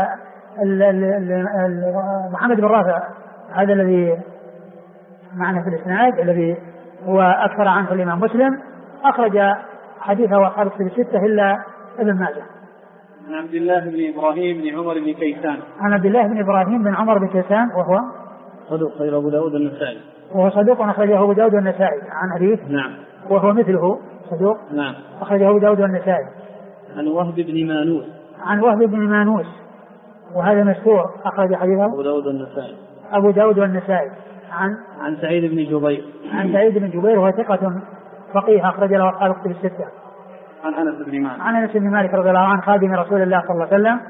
محمد بن رافع هذا الذي معنا في الإسناد الذي هو أكثر عنه الإمام مسلم، أخرج حديثه وأصحاب الكتب الستة إلا ابن ماجه. عن عبد الله بن إبراهيم بن عمر بن كيسان. عن عبد الله بن إبراهيم بن عمر بن كيسان وهو صدوق أخرجه أبو داود والنسائي. وهو صدوق أخرجه أبو داود والنسائي عن حديث. نعم. وهو مثله صدوق. نعم. أخرجه أبو داود والنسائي. عن وهب بن مانوس. عن وهب بن مانوس وهذا مشهور أخرج حديثه أبو داود والنسائي. أبو داود والنسائي. عن سعيد بن جبير. عن سعيد بن جبير وهو ثقة فقيه أخرج له أصحاب الكتب الستة. عن أنس بن مالك. عن أنس بن مالك رضي الله عنه خادم رسول الله صلى الله عليه وسلم،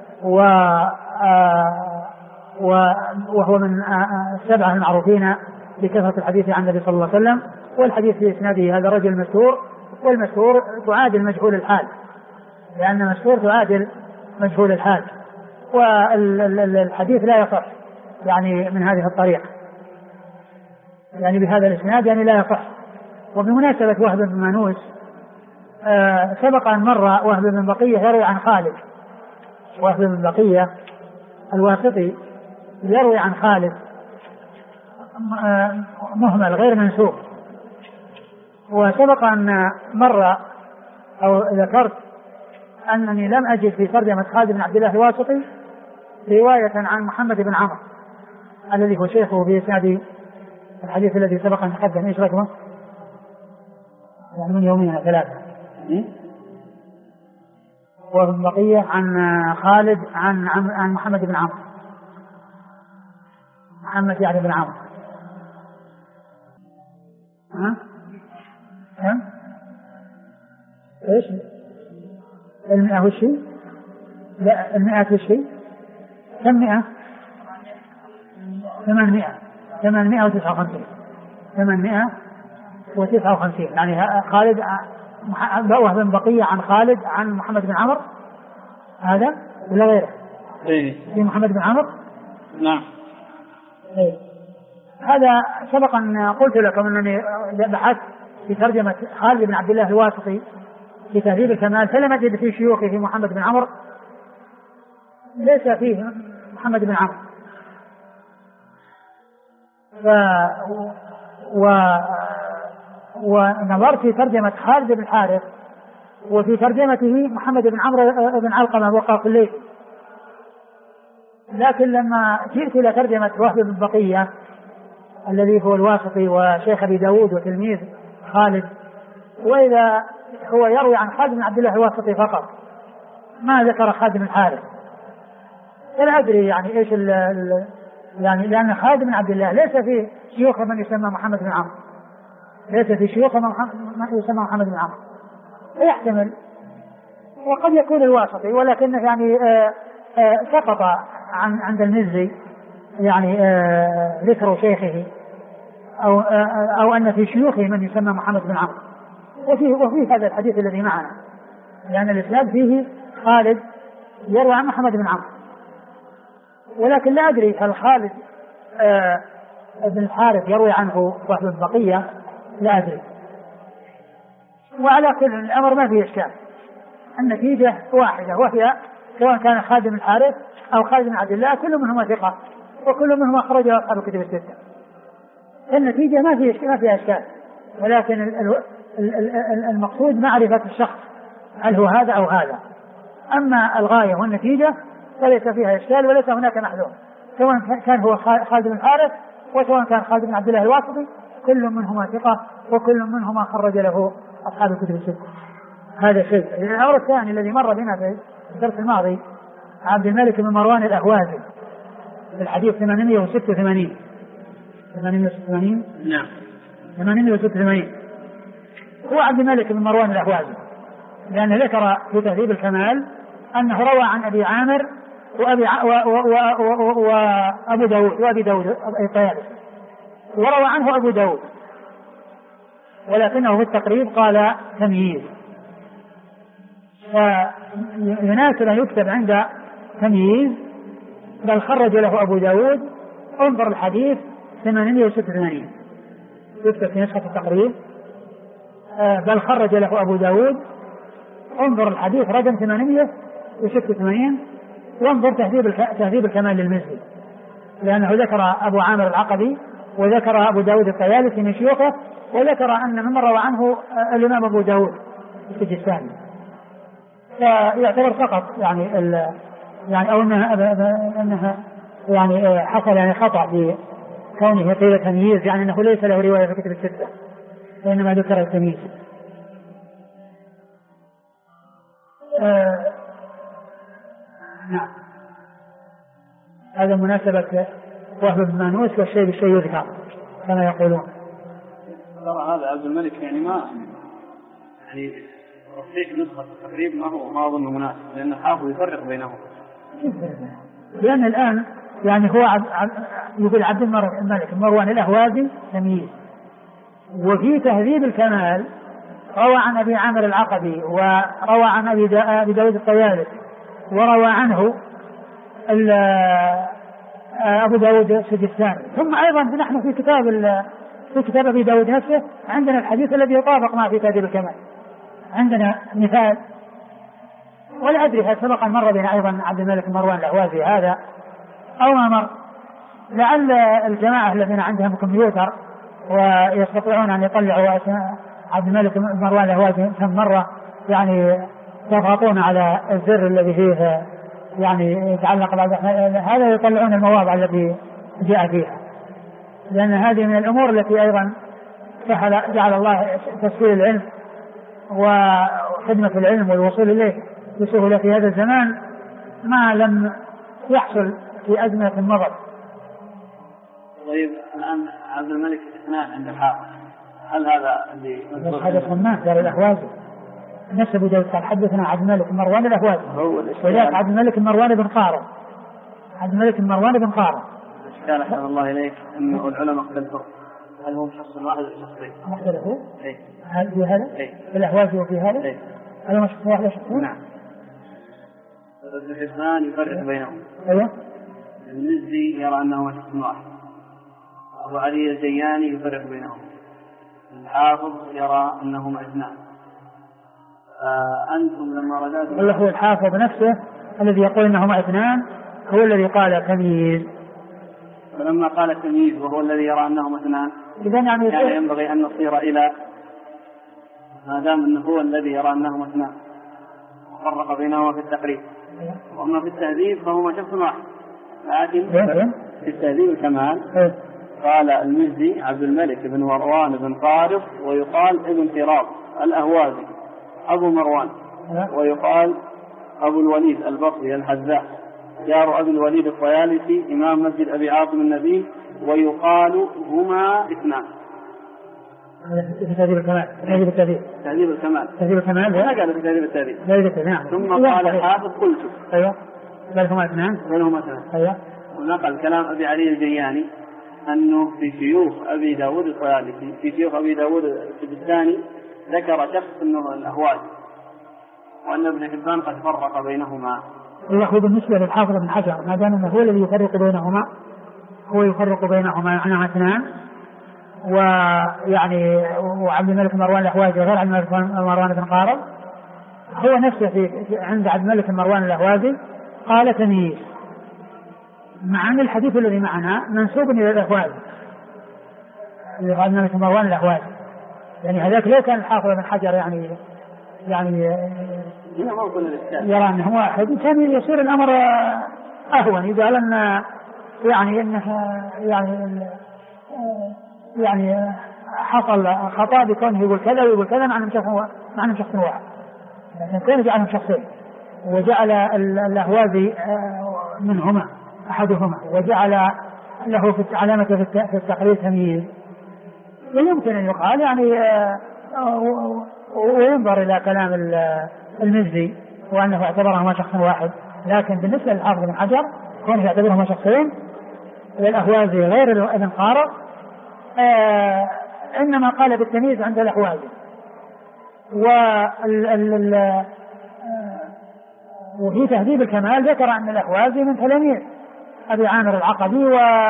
وهو من السبعة المعروفين بكثرة الحديث عن النبي صلى الله عليه وسلم. والحديث في إسناده هذا رجل مشهور، والمشهور تعادل مجهول الحال، لأن المشهور تعادل مجهول الحال، والحديث لا يصح يعني من هذه الطريقة، يعني بهذا الإسناد يعني لا يصح. وبمناسبة وهب بن مانوس سبق أن مر وهب بن بقية يروي عن خالد، وهب بن بقية الواسطي يروي عن خالد مهمل غير منسوب. وسبق أن مر أو ذكرت أنني لم أجد في ترجمة خالد بن عبد الله الواسطي رواية عن محمد بن عمرو الذي هو شيخه في إسناد الحديث الذي سبق أن تقدم. إيش رقمه؟ يعني من يومين ثلاثة. وابن بقية عن خالد عن محمد بن عمرو، محمد يعني بن عمرو. ها؟ ايش؟ 100 وشي؟ لا 100 وشي؟ كم 100؟ 859. 859 يعني خالد وهب بن بقية عن خالد عن محمد بن عمرو، هذا ولا غيره؟ في محمد بن عمرو. نعم. هذا سبق أن قلت لكم أنني بحثت في ترجمة خالد بن عبد الله الواسطي في تهذيب الكمال، فلم أجد في شيوخه في محمد بن عمرو، ليس فيه محمد بن عمرو. ونظرت في ترجمة خالد بن الحارث وفي ترجمته محمد بن عمرو بن علقمة وقاف الليل، لكن لما جئت إلى ترجمة وهب بن بقية الذي هو الواسطي وشيخ أبي داود وتلميذ خالد، وإذا هو يروي عن خالد بن عبد الله الواسطي فقط، ما ذكر خالد بن الحارث. لا أدري يعني إيش يعني لأن خالد بن عبد الله ليس في شيوخ من يسمى محمد بن عمرو، ليس في شيوخ من يسمى محمد بن عمرو، يحتمل وقد يكون الواسطي، ولكنه يعني سقط عند المزي يعني ذكر شيخه أو أن في شيوخه من يسمى محمد بن عمرو. وفي هذا الحديث الذي معنا لأن الإسناد فيه خالد يروي عن محمد بن عمرو، ولكن لا أدري هل خالد بن الحارث يروي عنه وهب بن بقية، لا أدري. وعلى كل الأمر ما فيه إشكال، النتيجة واحدة، وهي سواء كان خالد بن الحارث أو خالد بن عبد الله كل منهما ثقة وكل منهما خرج أصحاب الكتب الستة. النتيجة ما فيها إشكال، ولكن المقصود معرفة الشخص هل هو هذا أو هذا. أما الغاية والنتيجة فليس فيها إشكال وليس هناك محذور، سواء كان هو خالد بن الحارث وسواء كان خالد بن عبد الله الواسطي كل منهما ثقة وكل منهما خرج له أصحاب الكتب الستة. هذا شيء. الأمر الثاني الذي مر بنا في الدرس الماضي عبد الملك بن مروان الأهوازي في الحديث 886. نعم 886 هو عبد الملك بن مروان الأهوازي، لأنه ذكر في تهذيب الكمال أنه روى عن أبي عامر وأبو داود وأبي داود الطيالسي، وروى عنه أبو داود، ولكنه في التقريب قال تمييز، فيناسب أن يكتب عند تمييز بل خرج له أبو داود. انظر الحديث 886 يكتب في نسخة التقريب بل خرج له أبو داود. انظر الحديث رقم 886 وانظر تهذيب الكمال للمزي، لأنه ذكر أبو عامر العقبي وذكر أبو داود الطيالسي من شيوخه، وذكر أن من روى عنه الإمام أبو داود السجستاني، فيعتبر فقط يعني أو أنها يعني حصل يعني خطأ بكونه قيل تمييز، يعني أنه ليس له رواية في كتب الستة وإنما ذكر التمييز. نعم هذا مناسبة وهب بن مانوس والشيء بالشيء يذكر كما يقولون. هذا عبد الملك يعني ما يعني تصحيح نسخة تقريبا ما أظن مناسب، لأن حافظ يفرق بينهم. لأن الآن يعني هو يقول عبد الملك مروان الأهوازي تمييز، وفي تهذيب الكمال روى عن أبي عامر العقبي وروى عن أبي داود الطيالسي وروى عنه أبو داود السجستاني. ثم أيضا نحن في كتاب أبي داود نفسه عندنا الحديث الذي يطابق ما في تهذيب الكمال، عندنا مثال، ولا أدري هل سبق أن مر بنا أيضا عبد الملك بن مروان الأهوازي هذا أو ما مر. لعل الجماعة الذين عندهم كمبيوتر ويستطيعون أن يطلعوا عبد الملك بن مروان الأهوازي كم مرة يعني يضغطون على الزر الذي فيه يعني يتعلق بعد هذا يطلعون المواضع التي جاء فيها، لأن هذه من الأمور التي أيضا جعل الله تسهيل العلم وخدمة العلم والوصول إليه بسهولة في هذا الزمان ما لم يحصل في أزمة مضت. طيب الآن عبد الملك اثنان عند الحافظ، هل هذا اللي هذا سماه قال الأهوازي نسب داود قال حدثنا عبد الملك بن مروان الأهوازي، وذاك عبد الملك بن مروان بن قارب، عبد الملك بن مروان بن قارب. الإشكال أحسن الله إليك أن العلماء اختلفوا هل هم شخص واحد أو شخصين؟ اختلفوا؟ إيه. هل في هذا؟ إيه. في الأهوازي وفي هذا؟ إيه. هل هم شخص واحد أو شخصين؟ نعم. ابن حبان يفرق بينهم. أيوه. المزي يرى أنه شخص واحد. أبو علي الزياني يفرق بينهم. الحافظ يرى أنهما اثنان. أنتم لما رجعتم الله هو الحافظ نفسه الذي يقول أنهما اثنان هو الذي قال تمييز. فلما قال تمييز وهو الذي يرى أنهما اثنان يعني ينبغي أن نصير إلى ما دام أنه هو الذي يرى أنهما اثنان وفرق بينهما في التقريب. وأما في التهذيب فهما شخص واحد، لكن في التهذيب الكمال قال المزي عبد الملك بن مروان بن قارب ويقال ابن قراض الأهوازي أبو مروان، ويقال أبو الوليد البصري الحذاء جار أبي الوليد الطيالسي إمام مسجد أبي عاصم النبي، ويقال هما اثنان. في تهذيب الكمال. تهذيب الكمال لا قال في تهذيب التهذيب. ثم قال الحافظ قلت أيوه بل هما اثنان. أيوه. ونقل كلام أبي علي الجياني أنه في شيوخ أبي داود الطيالسي في شيوخ أبي داود السجستاني ذكر شخص أنه الأهوازي، وأن ابن حبان قد فرق بينهما. الله بالنسبة للحافظ بن حجر ما دام أنه هو الذي يفرق بينهما، هو يفرق بينهما معناها اثنان، ويعني وعبد الملك بن مروان الأهوازي غير عبد الملك بن مروان بن قارب، هو نفسه في عند عبد الملك بن مروان الأهوازي قال تمييز، مع أن الحديث الذي معنا منسوب إلى الأهوازي عبد الملك بن مروان الأهوازي، يعني هذاك لو كان الحافظ بن حجر يعني يرى أنه واحد كان يصير الأمر أهون، يقال أن يعني أنها يعني حصل خطأ بكونه يقول كذا ويقول كذا مع أنهم شخص واحد، لكن كان جعلهم شخصين وجعل الأهوازي منهما أحدهما وجعل له في علامة في التقرير تمييز. ويمكن أن يقال يعني وينظر إلى كلام المزي وأنه اعتبرهما شخص واحد، لكن بالنسبة للحافظ بن حجر كونه يعتبرهما شخصين والأهوازي غير ابن قارب إنما قال بالتمييز عند الأهوازي. وفي تهذيب الكمال ذكر أن الأهوازي من تلاميذ أبي عامر العقدي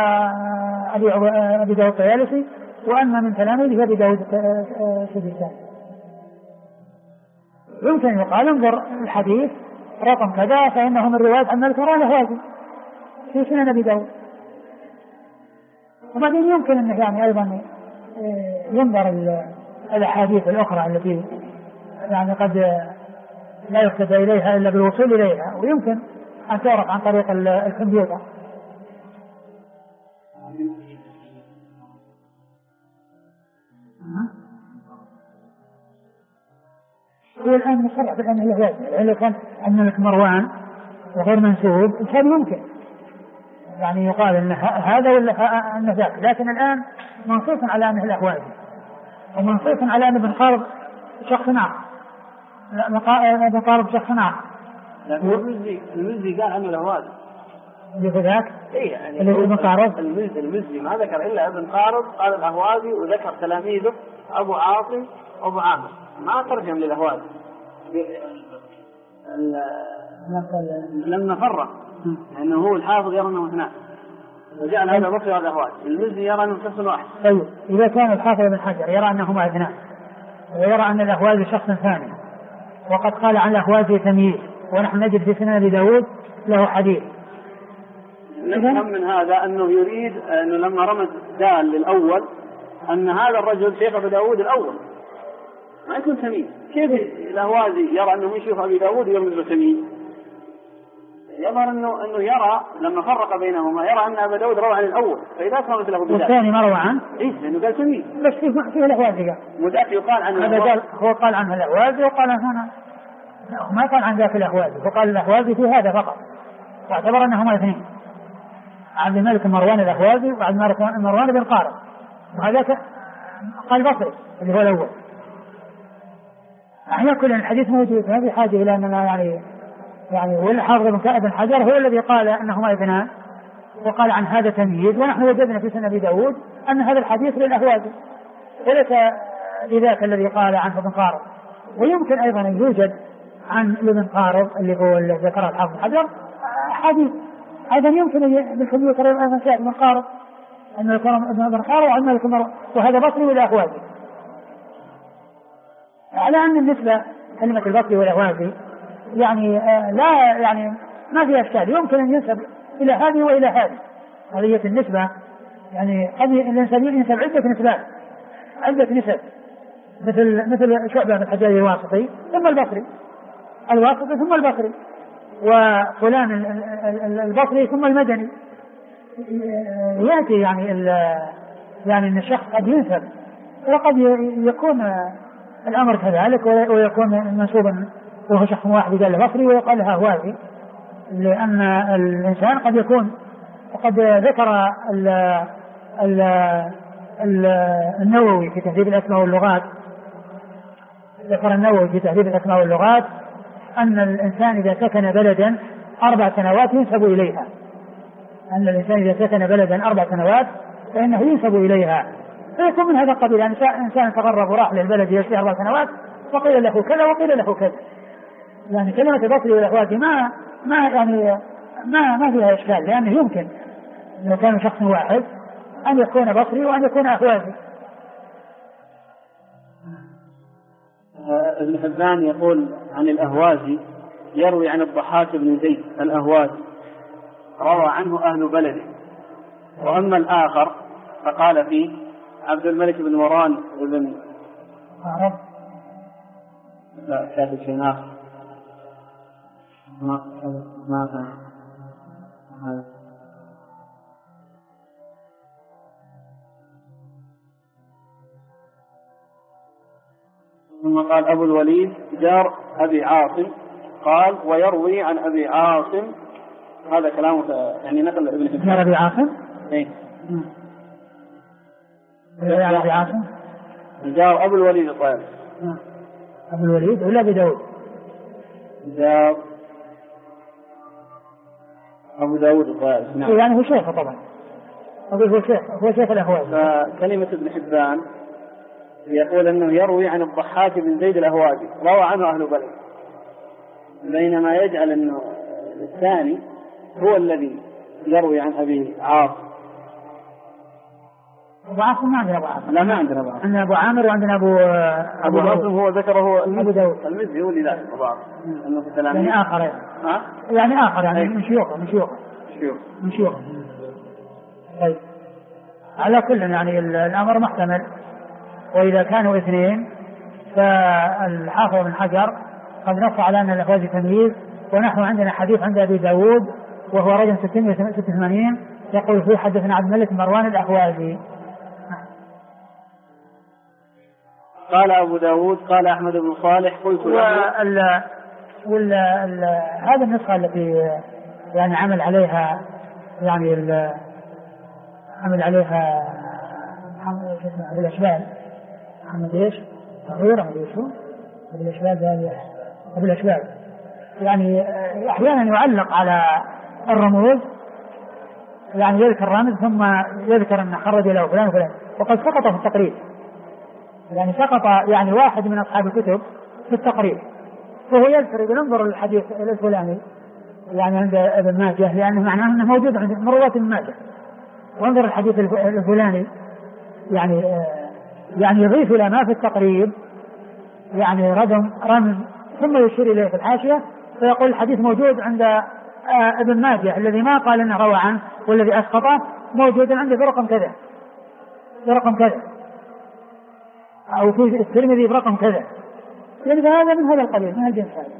وأبي داود الطيالسي، وأن من تلاميذه أبي داود السجستاني. يمكن يقال انظر الحديث رقم كذا فإنه من رواية عن مالك بن الأهوازي في سنن أبي داود. وبعدين يمكن أنه يعني أيضا ينظر الأحاديث الأخرى التي يعني قد لا يقتدى إليها إلا بالوصول إليها، ويمكن أن تعرف عن طريق الكمبيوتر. هو الآن مصرح بأنه الأهوازي، يعني لو كان عبد الملك مروان وغير منسوب كان يمكن يعني يقال أن هذا ولا أن ذاك، لكن الآن منصوص على أنه الأهوازي ومنصوص على أن ابن قارب شخص آخر، ابن قارب شخص آخر. المزي قال عنه الأهوازي بذاك إيه يعني ابن قارب المزي ما ذكر إلا ابن قارب قال الأهوازي، وذكر تلاميذه أبو عاصم وأبو عامر، ما ترجم للأهوازي لما فرق لأنه هو الحافظ يرى أنه اثنان وجعل هذا بقي على الأهوازي. المزي يرى أنه شخص واحد. طيب إذا كان الحافظ بن حجر يرى أنهما اثنان ويرى أن الأهوازي شخص ثاني وقد قال عن الأهوازي تمييز، ونحن نجد في سنن أبي داود له حديث. نفهم من هذا أنه يريد أنه لما رمز دال للأول أن هذا الرجل شيخ أبي داود الأول ما يكون تمييز. كيف الأهوازي يرى أنه يشوف أبي داود يرمز له تمييز؟ يظهر أنه يرى لما فرق بينهما يرى أن أبي داود روى عن الأول، فإذا كان مثله بدال والثاني ما روى عنه لأنه قال تمييز، بس فيه الأهوازي وذاك يقال عنه هذا قال هو قال عنه الأهوازي وقال هنا ما قال عن ذاك الأهوازي، وقال الأهوازي في هذا فقط، واعتبر أنهما اثنين، عبد الملك مروان الأهوازي وعبد الملك مروان بن قارب، وهذاك قال بصري اللي هو الأول. احنا كل الحديث موجود، ما في حاجة إلى أننا يعني والحافظ بن حجر هو الذي قال أنهما اثنان وقال عن هذا تمييز، ونحن وجدنا في سنن أبي داود أن هذا الحديث للأهوازي وليس لذاك الذي قال عنه ابن قارب. ويمكن أيضا أن يوجد عن ابن قارب اللي هو ذكر الحافظ بن حجر حديث أيضا يمكن بالحديث يكرر أيضا شيء ابن قارب أن يكون ابن قارب وعن مالك وهذا بصري والأهوازي. على أن النسبة كلمة البصري والأهوازي يعني لا يعني ما فيها إشكال، يمكن أن ينسب إلى هذه وإلى هذه. قضية النسبة يعني قد الإنسان ينسب عدة نسبات، عدة نسب، مثل شعبة بن الحجاج الواسطي ثم البصري، الواسطي ثم البصري، وفلان البصري ثم المدني. يأتي يعني أن الشخص قد ينسب وقد يكون الأمر كذلك ويكون منسوبا وهو شخص واحد قال بصري ويقال له أهوازي، لأن الإنسان قد يكون وقد ذكر النووي في تهذيب الأسماء واللغات، ذكر النووي في تهذيب الأسماء واللغات أن الإنسان إذا سكن بلدا 4 سنوات ينسب إليها، أن الإنسان إذا سكن بلدا 4 سنوات فإنه ينسب إليها، فيكون من هذا القبيل. يعني إنسان تغرب وراح للبلد يعيش 4 سنوات وقيل له كذا وقيل له كذا، يعني كلمة البصري والأهوازي ما فيها إشكال، لأنه يمكن لو كان شخص واحد أن يكون بصري وأن يكون أهوازي. ابن حبان يقول عن الأهوازي يروي عن الضحاك بن زيد الأهوازي روى عنه أهل بلده، وأما الآخر فقال فيه عبد الملك بن مروان بن لا كاتب شيء آخر ما كان ثم قال أبو الوليد جار أبي عاصم قال ويروي عن أبي عاصم، هذا كلامه يعني نقل ابن حبان. جار أبي عاصم إيه جار أبي عاصم جار أبو الوليد الطيب أبو الوليد ولا أبي داود؟ جار أبو داود الطيب نعم. يعني هو شيخ طبعا، هو شيخ الأهوازي. فكلمة ابن حبان يقول أنه يروي عن الضحاك بن زيد الأهوازي روى عنه أهل بلد، بينما يجعل أنه الثاني هو الذي يروي عن أبي عاصم. أبو عاصم ما عندنا أبو عاصم. لا ما عندنا أبو عاصم، عندنا أبو عامر وعندنا أبو عاصم هو ذكره أبو داود المزي هو اللي ذاك أبو عاصم أنه في تلاميذ يعني آخر يعني آخر يعني من شيوخ. طيب على كل يعني الأمر محتمل، وإذا كانوا 2 فالحافظ بن حجر قد نص على أن الأهوازي تمييز، ونحن عندنا حديث عند أبي داود وهو رقم 686 يقول فيه حدثنا عبد الملك مروان الأهوازي. قال أبو داود قال أحمد بن صالح قلت هذا النسخة التي يعني عمل عليها أبو الأشبال محمد إيش تغيير أبو الأشبال يعني أحيانا يعلق على الرموز، يعني يذكر رمز ثم يذكر أن خرج له فلان وفلان، وقد سقط في التقريب، يعني سقط يعني واحد من أصحاب الكتب في التقريب، فهو يذكر ينظر الحديث الفلاني يعني عند ابن ماجه لأنه معناه أنه موجود عند مروة ابن ماجه، وانظر الحديث الفلاني يعني يضيف إلى ما في التقريب يعني رمز ثم يشير إليه في الحاشية فيقول الحديث موجود عند ابن ماجه الذي ما قال انه روى عنه والذي اسقطه موجود عنده برقم كذا او في الترمذي برقم كذا، يعني هذا من هذا القبيل من الجنس هذا.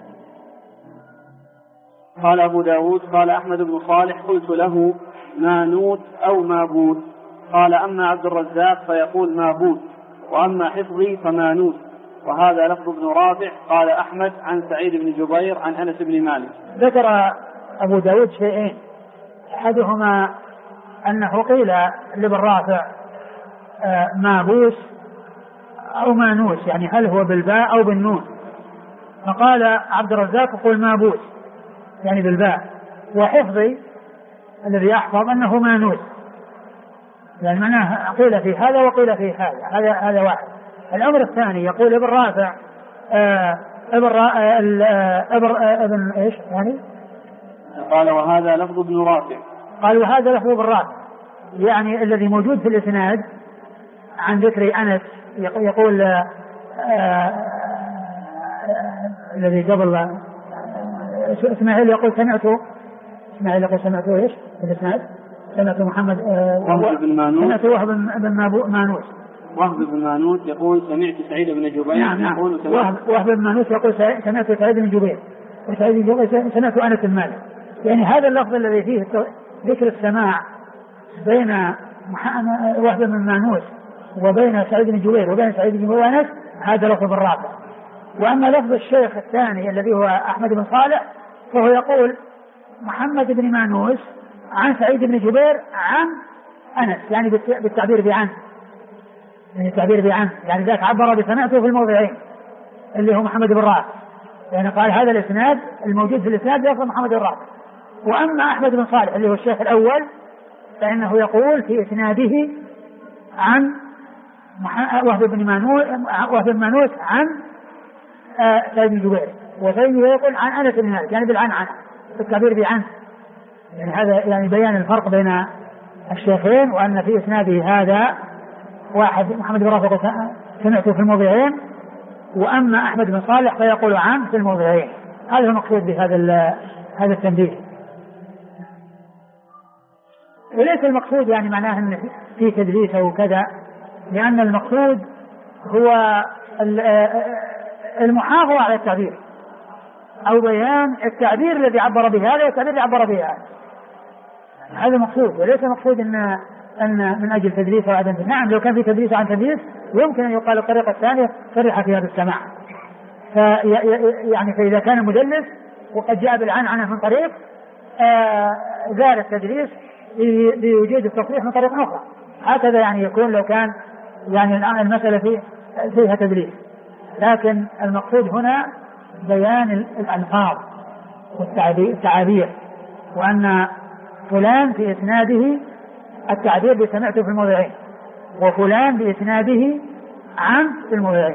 قال أبو داود قال أحمد بن صالح قلت له مانوت أو مابوت، قال أما عبد الرزاق فيقول مابوت، وأما حفظي فمانوت، وهذا لفظ ابن رافع. قال أحمد عن سعيد بن جبير عن أنس بن مالك. ذكر أبو داود شيئين، أحدهما أنه قيل لابن رافع مابوس أو مانوس، يعني هل هو بالباء أو بالنون، فقال عبد الرزاق يقول مابوس يعني بالباء، وحفظي الذي أحفظ أنه مانوس، يعني معناه قيل في هذا وقيل في هذا واحد. الأمر الثاني يقول ابن رافع ابن ايش يعني؟ قال وهذا لفظ ابن رافع. قال وهذا لفظ ابن رافع، يعني الذي موجود في الإسناد عن ذكر أنس يقول الذي قبل إسماعيل يقول سمعته ايش في الإسناد؟ سمعت محمد وهب بن مانوس. سمعت وهب بن مانوس. وهب بن مانوس يقول سمعت سعيد بن جبير. نعم. وهب بن مانوس يقول سمعت سعيد بن جبير، وسعيد بن جبير سمعت أنس بن مالك. يعني هذا اللفظ الذي فيه ذكر السماع بين وهب بن مانوس وبين سعيد بن جبير وبين سعيد بن جبير وأنس، هذا لفظ الرابع. وأما لفظ الشيخ الثاني الذي هو أحمد بن صالح فهو يقول محمد بن مانوس عن سعيد بن جبير عن أنس، يعني بالتعبير بعن، يعني ذاك عبر بسمعته في الموضعين اللي هو محمد بن رافع، يعني قال هذا الإسناد الموجود في الإسناد لفظ محمد بن رافع. وأما أحمد بن صالح اللي هو الشيخ الأول فإنه يقول في إسناده عن وهب بن مانوس عن سعيد بن جبير، وسعيد بن جبير يقول عن أنس بن مالك، يعني بالعن بالتعبير بعن. يعني هذا يعني بيان الفرق بين الشيخين، وأن في إسناده هذا واحد محمد بن رافع سمعته في الموضعين، وأما أحمد بن صالح فيقول عن في الموضعين. هذا هو المقصود بهذا التنبيه، وليس المقصود يعني معناه أن في تدليس أو كذا، لأن المقصود هو المحافظة على التعبير أو بيان التعبير الذي عبر به هذا والتعبير الذي عبر به هذا مقصود، وليس مقصود أن من أجل تدليس أو عدم. نعم لو كان في تدليس عن تدليس يمكن أن يقال الطريقة الثانية صرح فيها بالسماع، يعني فإذا كان مدلس وقد جاء بالعنعنة من طريق زال التدليس بوجود التصريح من طريق أخرى، هكذا يعني يكون لو كان يعني الآن المسألة فيها تدليس. لكن المقصود هنا بيان الألفاظ والتعابير، وأن فلان في إسناده التعبير بسمعته في الموضعين، وفلان بإسناده عن في الموضعين.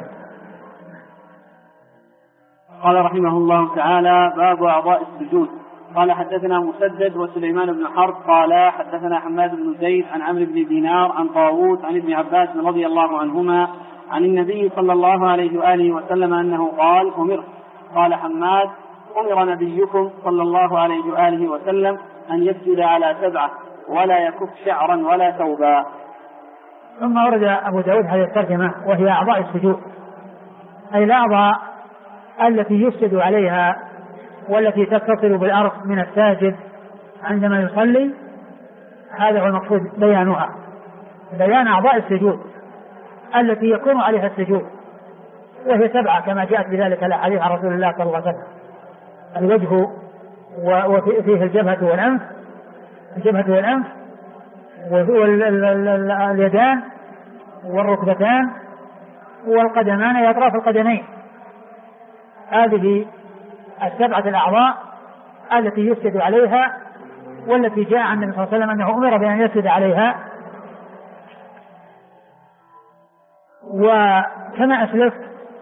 قال رحمه الله تعالى باب أعضاء السجود. قال حدثنا مسدد وسليمان بن حرب قال حدثنا حماد بن زيد عن عمرو بن دينار عن طاووس عن ابن عباس رضي الله عنهما عن النبي صلى الله عليه وآله وسلم أنه قال أمرت. قال حماد أمر نبيكم صلى الله عليه وآله وسلم أن يسجد على 7 ولا يكف شعرا ولا ثوبا. ثم ورد أبو داود هذه الترجمة وهي أعضاء السجود، أي الأعضاء التي يسجد عليها والتي تتصل بالأرض من الساجد عندما يصلي، هذا هو المقصود بيانها، بيان أعضاء السجود التي يكون عليها السجود، وهي 7 كما جاءت بذلك الأحاديث عن رسول الله صلى الله عليه وسلم. الوجه وفيه الجبهة والأنف واليدان والركبتان والقدمان أي أطراف القدمين. هذه 7 الأعضاء التي يسجد عليها والتي جاء عن النبي صلى الله عليه وسلم أنه أمر بأن يسجد عليها. وكما أسلفت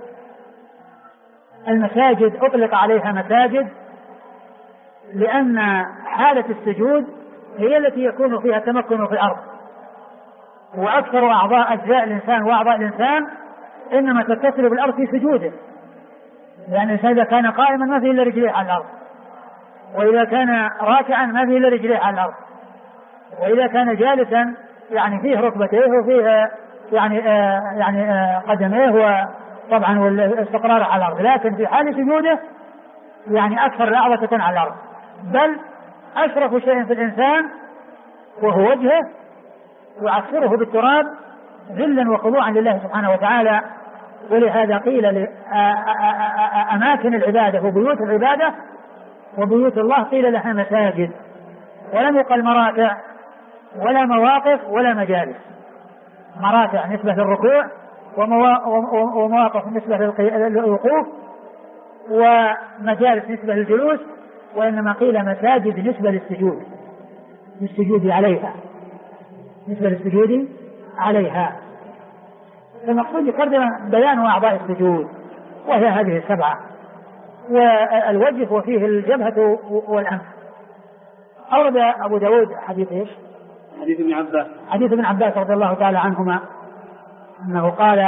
المساجد أطلق عليها مساجد لأن حالة السجود هي التي يكون فيها تمكن في الأرض، وأكثر أعضاء أجزاء الإنسان وأعضاء الإنسان إنما تتصل بالأرض في سجوده، لأن الإنسان إذا كان قائما ما فيه إلا رجليه على الأرض، وإذا كان راكعا ما فيه إلا رجليه على الأرض، وإذا كان جالسا يعني فيه ركبتيه وفيه يعني قدميه وطبعا والاستقرار على الأرض، لكن في حال سجوده يعني أكثر الأعضاء تكون على الأرض، بل أشرف شيء في الإنسان وهو وجهه، وعصره بالتراب ذلا وخضوعا لله سبحانه وتعالى. ولهذا قيل أماكن العبادة وبيوت العبادة وبيوت الله قيل لها مساجد، ولم يقل مراكع ولا مواقف ولا مجالس. مراكع نسبة للركوع، ومواقف نسبة للوقوف، ومجالس نسبة للجلوس، وإنما قيل مساجد نسبة للسجود عليها، نسبة للسجود عليها. المقصود يقدم بيان أعضاء السجود، وهي هذه السبعة، والوجه وفيه الجبهة والأنف. أورد أبو داود حديث إيش؟ حديث ابن عباس رضي الله تعالى عنهما أنه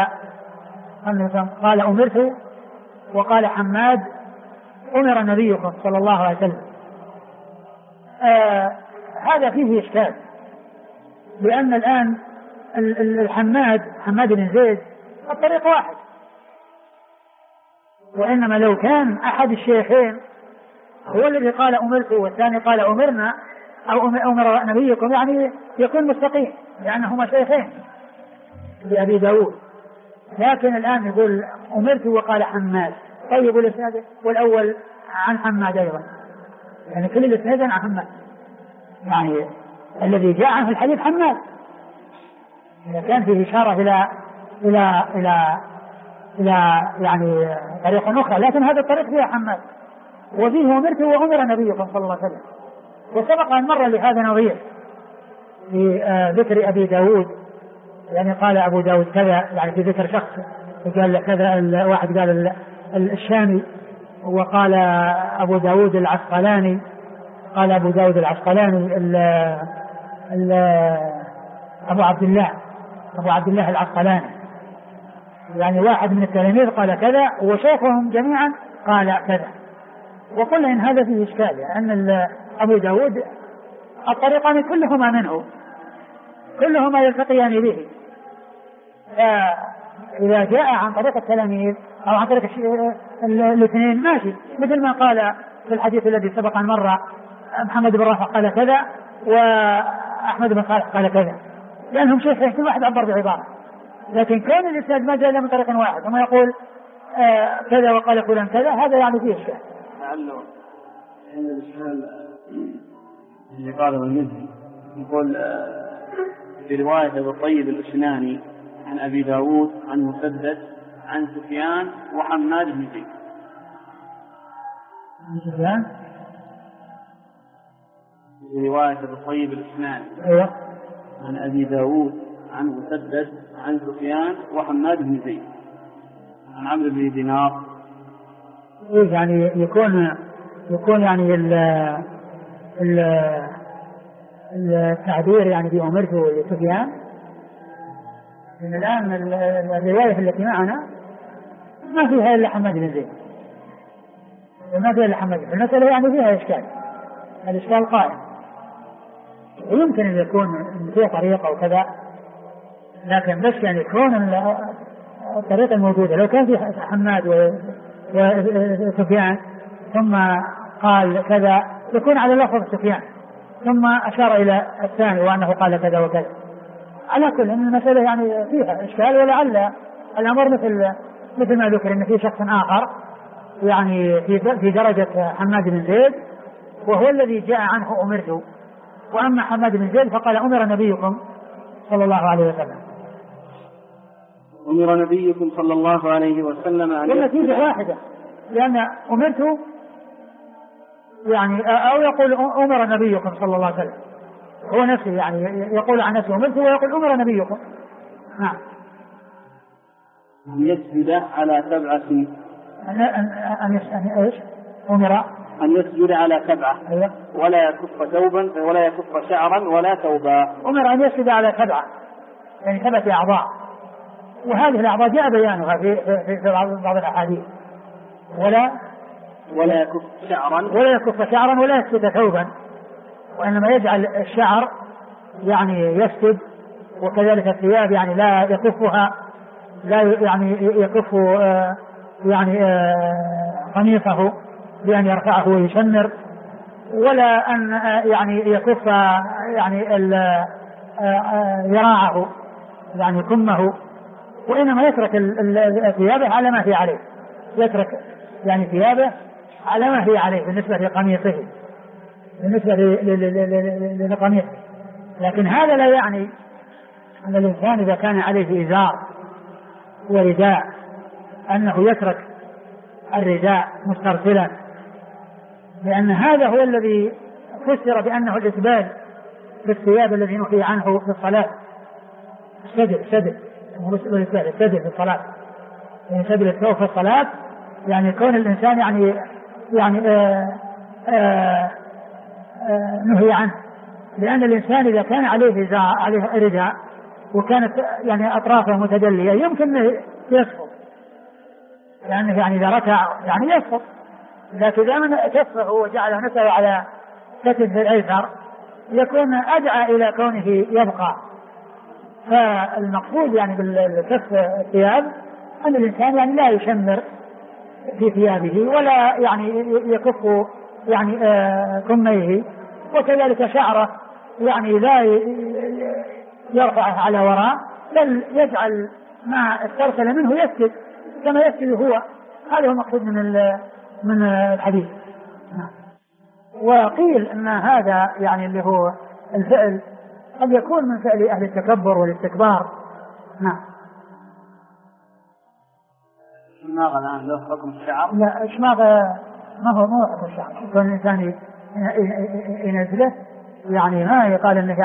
قال أمرت، وقال حماد أمر نبيكم صلى الله عليه وسلم. هذا فيه إشكال، لأن الآن حماد بن زيد الطريق واحد، وإنما لو كان أحد الشيخين هو الذي قال أمرت والثاني قال أمرنا أو أمر نبيكم يعني يكون مستقيم، لأنهما شيخين لأبي داود. لكن الآن يقول أمرت وقال حماد، طيب الإسناد والأول عن حماد أيضا، يعني كل الإسناد عن حماد، يعني الذي جاء عنه الحديث حماد. إذا كان فيه إشارة إلى يعني طريق أخرى، لكن هذا الطريق فيها حماد، وفيه أمرت وأمر نبيكم صلى الله عليه وسلم. وسبق أن مر لهذا نظير في ذكر أبي داود، يعني قال أبو داود كذا، يعني في ذكر شخص قال كذا، واحد قال الشامي، وقال أبو داود العسقلاني، قال أبو داود العسقلاني أبو عبد الله العسقلاني، يعني واحد من التلاميذ قال كذا، وشيخهم جميعا قال كذا. وقلنا إن هذا فيه إشكال، لأن أبو داود الطريقان كلهما منه، كلهما يلتقيان به. إذا جاء عن طريق التلاميذ أو عن طريق الاثنين ماشي، مثل ما قال في الحديث الذي سبق أن مر محمد بن رافع قال كذا وأحمد بن صالح قال كذا، لأنهم شيخين كل واحد عبر بعبارة. لكن كان الإسناد ما جاء من طريق واحد وما يقول كذا وقال فلان كذا، هذا يعني فيه إشكال. لعله عند الإشكال اللي قاله المزي يقول في رواية أبي الطيب الأسناني عن أبي داود عن مسدد عن سفيان وحماد بن زيد. سفيان في رواية أبي الطيب الأسناني أيوة عن أبي داود عن مسدد عن سفيان وحماد بن زيد عن عمرو بن دينار. يعني يكون يعني التعبير يعني بأمرت سفيان. من الآن الرواية التي معنا ما فيها إلا حماد بن زيد، وما فيها إلا حماد. المسألة يعني فيها إشكال، الإشكال قائم، ويمكن أن يكون فيه طريقة وكذا، لكن بس يعني يكون الطريقة الموجودة. لو كان في حماد وسفيان ثم قال كذا يكون على لفظ سفيان ثم أشار إلى الثاني وأنه قال كذا وكذا. على كل أن المسألة يعني فيها إشكال، ولعل الأمر مثل ما ذكر أن في شخص آخر يعني في درجة حماد بن زيد وهو الذي جاء عنه أمرت، وأما حماد بن زيد فقال أمر نبيكم صلى الله عليه وسلم. أمر نبيكم صلى الله عليه وسلم أن والنتيجة واحدة، لأن أمرت يعني أو يقول أمر نبيكم صلى الله عليه وسلم، هو نفسه يعني يقول عن نفسه أمرت ويقول أمر نبيكم. نعم. أن يسجد على 7 سنين. إيش؟ أمر أن يسجد على 7. أيوة. ولا يكف ثوبا ولا يكف شعرا ولا ثوبا. أمر أن يسجد على 7 يعني 7 أعضاء، وهذه الأعضاء جاء بيانها في بعض الأحاديث، ولا يكف شعرا ولا يسد ثوبا، وإنما يجعل الشعر يعني يسد، وكذلك الثياب يعني لا يكفها، لا يعني يكف قميصه بأن يرفعه ويشمر، ولا أن يعني يكف يعني ذراعه يعني كمه، وإنما يترك ثيابه على ما هي عليه، يترك يعني ثيابه على ما هي عليه بالنسبة لقميصه، بالنسبة لقميصه. لكن هذا لا يعني أن الإنسان إذا كان عليه إزار ورداء أنه يترك الرداء مسترسلا، لأن هذا هو الذي فسر بأنه الإسبال بالثياب الذي نهي عنه في الصلاة، السدل في الصلاة، يعني سدل الثوب في الصلاة، يعني كون الإنسان يعني نهي عنه، لأن الإنسان إذا كان عليه رداء وكانت يعني أطرافه متدلية يمكن يسقط، لأنه يعني إذا ركع يعني يسقط، لكن إذا من كفه وجعله نسأه على كتفه الأيسر يكون أدعى إلى كونه يبقى. فالمقصود يعني بالكف الثياب أن الإنسان يعني لا يشمر في ثيابه ولا يعني يكف يعني كميه، وكذلك شعره يعني لا يرفعه على وراء، بل يجعل ما استرسل منه يسجد كما يسجد هو. هذا هو المقصود من الحديث. وقيل ان هذا يعني اللي هو الفعل قد يكون من فعل اهل التكبر والاستكبار. نعم. الشماغ الآن له حكم الشعر؟ لا، الشماغ ما هو حكم الشعر. يكون الإنسان ينزله يعني ما يقال انه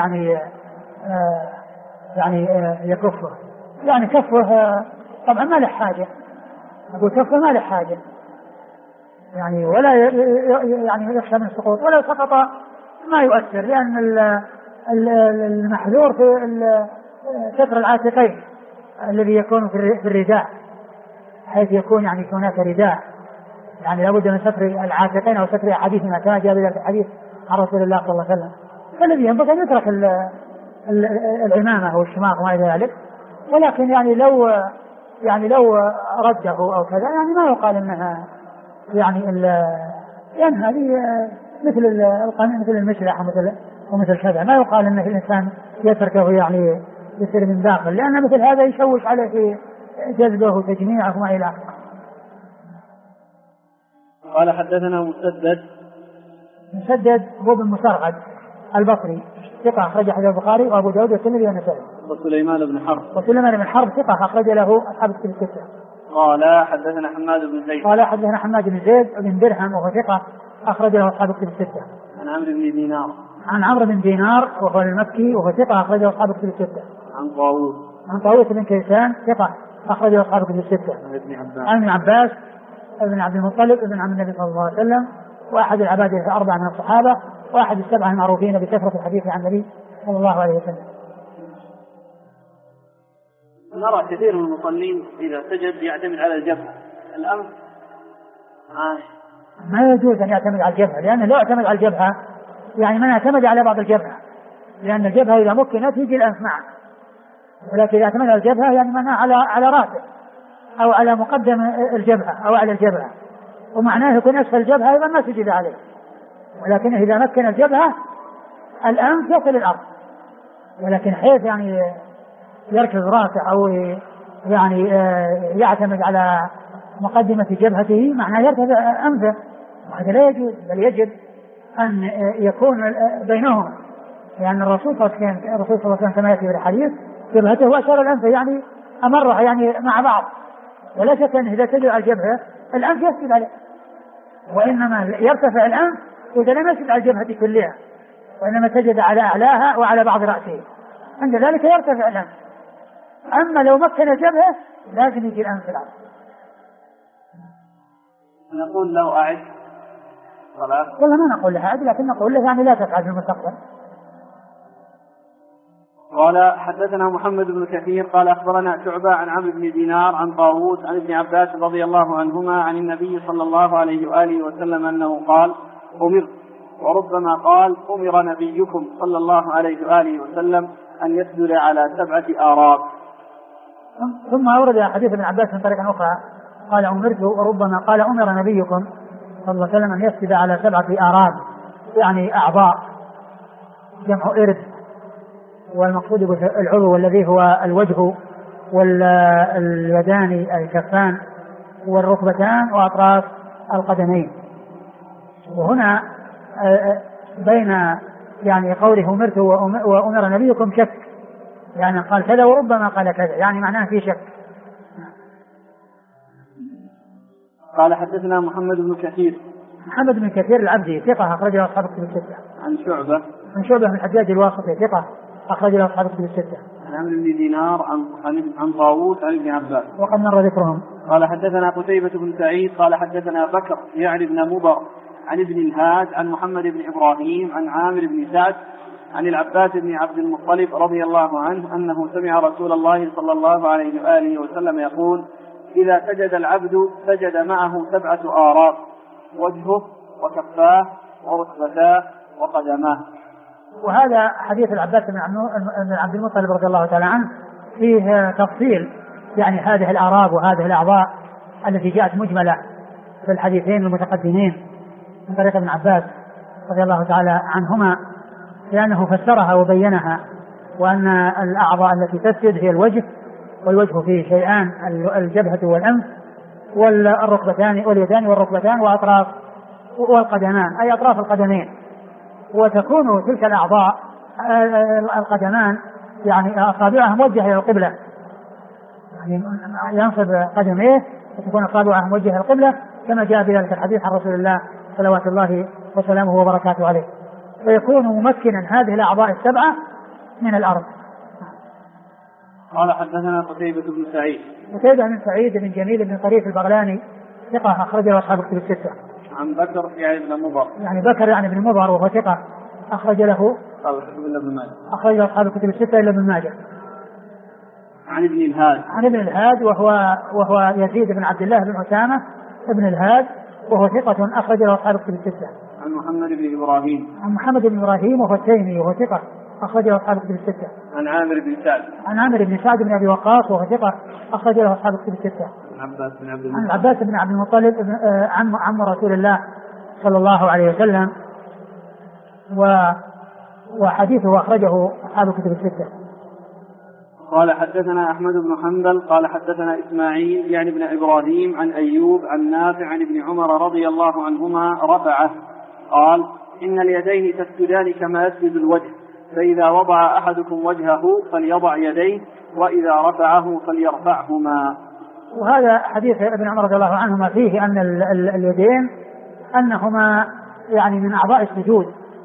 يعني يكفه، يعني كفه طبعا ما له حاجة، أقول كفه ما له حاجة يعني، ولا يعني يخشى من السقوط، ولا سقط ما يؤثر، لأن المحذور في ستر العاتقين الذي يكون في الرداء، حيث يكون يعني هناك رداء، يعني لابد من ستر العاتقين أو ستر أحاديثنا كما جاء في الحديث عن رسول الله صلى الله عليه وسلم. فالذي ينبغي أن يترك العمامة أو الشماغ وما إلى ذلك، ولكن يعني لو رده أو كذا يعني ما يقال أنها يعني لأن هذه مثل المشلح ومثل كذا، ما يقال أن الإنسان يتركه يعني يصير من داخل، لأن مثل هذا يشوش عليه في جذبه وتجميعه وما إلى آخره. قال حدثنا مسدد هو بن مسرهد البصري ثقة أخرج حديث البخاري وأبو داود والترمذي والنسائي. وسليمان بن حرب ثقة أخرج له أصحاب الكتب الستة. قال حدثنا حماد بن زيد بن درهم وهو ثقة أخرج له أصحاب الكتب الستة. عن عمرو بن دينار وهو المكي وهو ثقة أخرج له أصحاب الكتب الستة. عن طاووس بن كيسان ثقة أخرج له أصحاب الكتب الستة. عن ابن عباس ابن عبد المطلب ابن عم النبي صلى الله عليه وسلم، وأحد العباد الأربعة من الصحابة، وأحد السبعة المعروفين بكثرة الحديث عن النبي صلى الله عليه وسلم. نرى كثير من المصلين إذا سجد يعتمد على الجبهة، الأنف ما يجوز أن يعتمد على الجبهة، لأنه لو اعتمد على الجبهة يعني من اعتمد على بعض الجبهة، لأن الجبهة إذا مكنت يجي الأنف معه، ولكن إذا اعتمد على الجبهة يعني منها على رأسه أو على مقدم الجبهة أو على الجبهة، ومعناه يكون أسفل الجبهة أيضا ما سجد عليه، ولكن إذا مكن الجبهة الأنف يصل الأرض، ولكن حيث يعني يركز رأسه أو يعني يعتمد على مقدمة جبهته معناه يرتفع أنفه، وهذا لا يجوز، بل يجب أن يكون بينهما، لأن الرسول صلى الله عليه وسلم كما يأتي في الحديث جبهته وأشار الأنف يعني أمرها يعني مع بعض، ولا شك أنه إذا سجد على الجبهة الأنف يسجد عليه، وإنما يرتفع الأنف إذا لم يسجد على الجبهة كلها، وإنما سجد على أعلاها وعلى بعض رأسه، عند ذلك يرتفع الأنف. أما لو مكن الجبهة لازم يجي الأنف في الأرض. نقول له أعد صلاة؟ والله ما نقول له أعد، لكن نقول له يعني لا تفعل في المستقبل. قال حدثنا محمد بن كثير قال أخبرنا شعبة عن عمرو بن دينار عن طاووس عن ابن عباس رضي الله عنهما عن النبي صلى الله عليه وآله وسلم أنه قال أمرت، وربما قال أمر نبيكم صلى الله عليه وآله وسلم أن يسجد على 7 آراب. ثم أورد حديث ابن عباس من طريقة أخرى قال أمرت، وربما قال أمر نبيكم صلى الله عليه وسلم أن يسجد على 7 آراب، يعني أعضاء جمع إرد، والمقصود بالعضو الذي هو الوجه واليدان الكفان والركبتان وأطراف القدمين. وهنا بين يعني قوله أمرت وأمر نبيكم شك، يعني قال كذا وربما قال كذا، يعني معناه في شك. قال حدثنا محمد بن كثير. محمد بن كثير العبدي ثقة أخرجه أصحاب الكتب الستة. عن شعبة. عن شعبة بن الحجاج الواسطي ثقة أخرجه أصحاب الكتب الستة. عن عمرو بن دينار عن طاووس عن ابن عباس وقد مر ذكرهم. قال حدثنا قتيبة بن سعيد قال حدثنا بكر يعني بن مضر عن ابن الهاد عن محمد بن إبراهيم عن عامر بن سعد عن العباس بن عبد المطلب رضي الله عنه أنه سمع رسول الله صلى الله عليه وآله وسلم يقول: إذا سجد العبد سجد معه 7 آراب، وجهه وكفاه وركبتاه وقدماه. وهذا حديث العباس بن عبد المطلب رضي الله تعالى عنه فيه تفصيل يعني هذه الآراب وهذه الأعضاء التي جاءت مجملة في الحديثين المتقدمين من طريق ابن عباس رضي الله تعالى عنهما، لأنه فسرها وبينها، وأن الأعضاء التي تسجد هي الوجه، والوجه فيه شيئان: الجبهة والأنف والركبتان واليدان والركبتان وأطراف والقدمان، أي أطراف القدمين. وتكون تلك الأعضاء القدمان يعني أصابعها موجهة إلى القبلة، يعني ينصب قدميه وتكون أصابعها موجهة إلى القبلة، كما جاء بذلك الحديث عن رسول الله صلوات الله وسلامه وبركاته عليه، فيكون ممكنا هذه الأعضاء 7 من الأرض. قال حدثنا قتيبة بن سعيد. قتيبة بن سعيد بن جميل بن طريف البغلاني ثقة أخرجه أصحاب الكتب الستة. عن بكر يعني بن مضر. يعني بكر يعني بن مضر وهو ثقة أخرج له أخرج أصحاب الكتب الستة إلا ابن ماجه. عن ابن الهاد. عن ابن الهاد وهو يزيد بن عبد الله بن أسامة ابن الهاد، وهو ثقة أخرج له أصحاب الكتب الستة. عن محمد بن إبراهيم. عن محمد بن إبراهيم وهو التيمي وهو ثقة أخرج له أصحاب الكتب الستة. عن عامر بن سعد. عن عامر بن سعد بن أبي وقاص وهو ثقة أخرج له أصحاب الكتب الستة. عن العباس بن عبد المطلب عم رسول الله صلى الله عليه وسلم، وحديثه أخرجه أصحاب الكتب الستة. قال حدثنا أحمد بن حنبل قال حدثنا إسماعيل يعني ابن إبراهيم عن أيوب عن نافع عن ابن عمر رضي الله عنهما رفعه قال: إن اليدين تسجدان كما يسجد الوجه، فإذا وضع أحدكم وجهه فليضع يديه، وإذا رفعه فليرفعهما. وهذا حديث ابن عمر رضي الله عنهما فيه أن اليدين أنهما يعني من أعضاء السجود،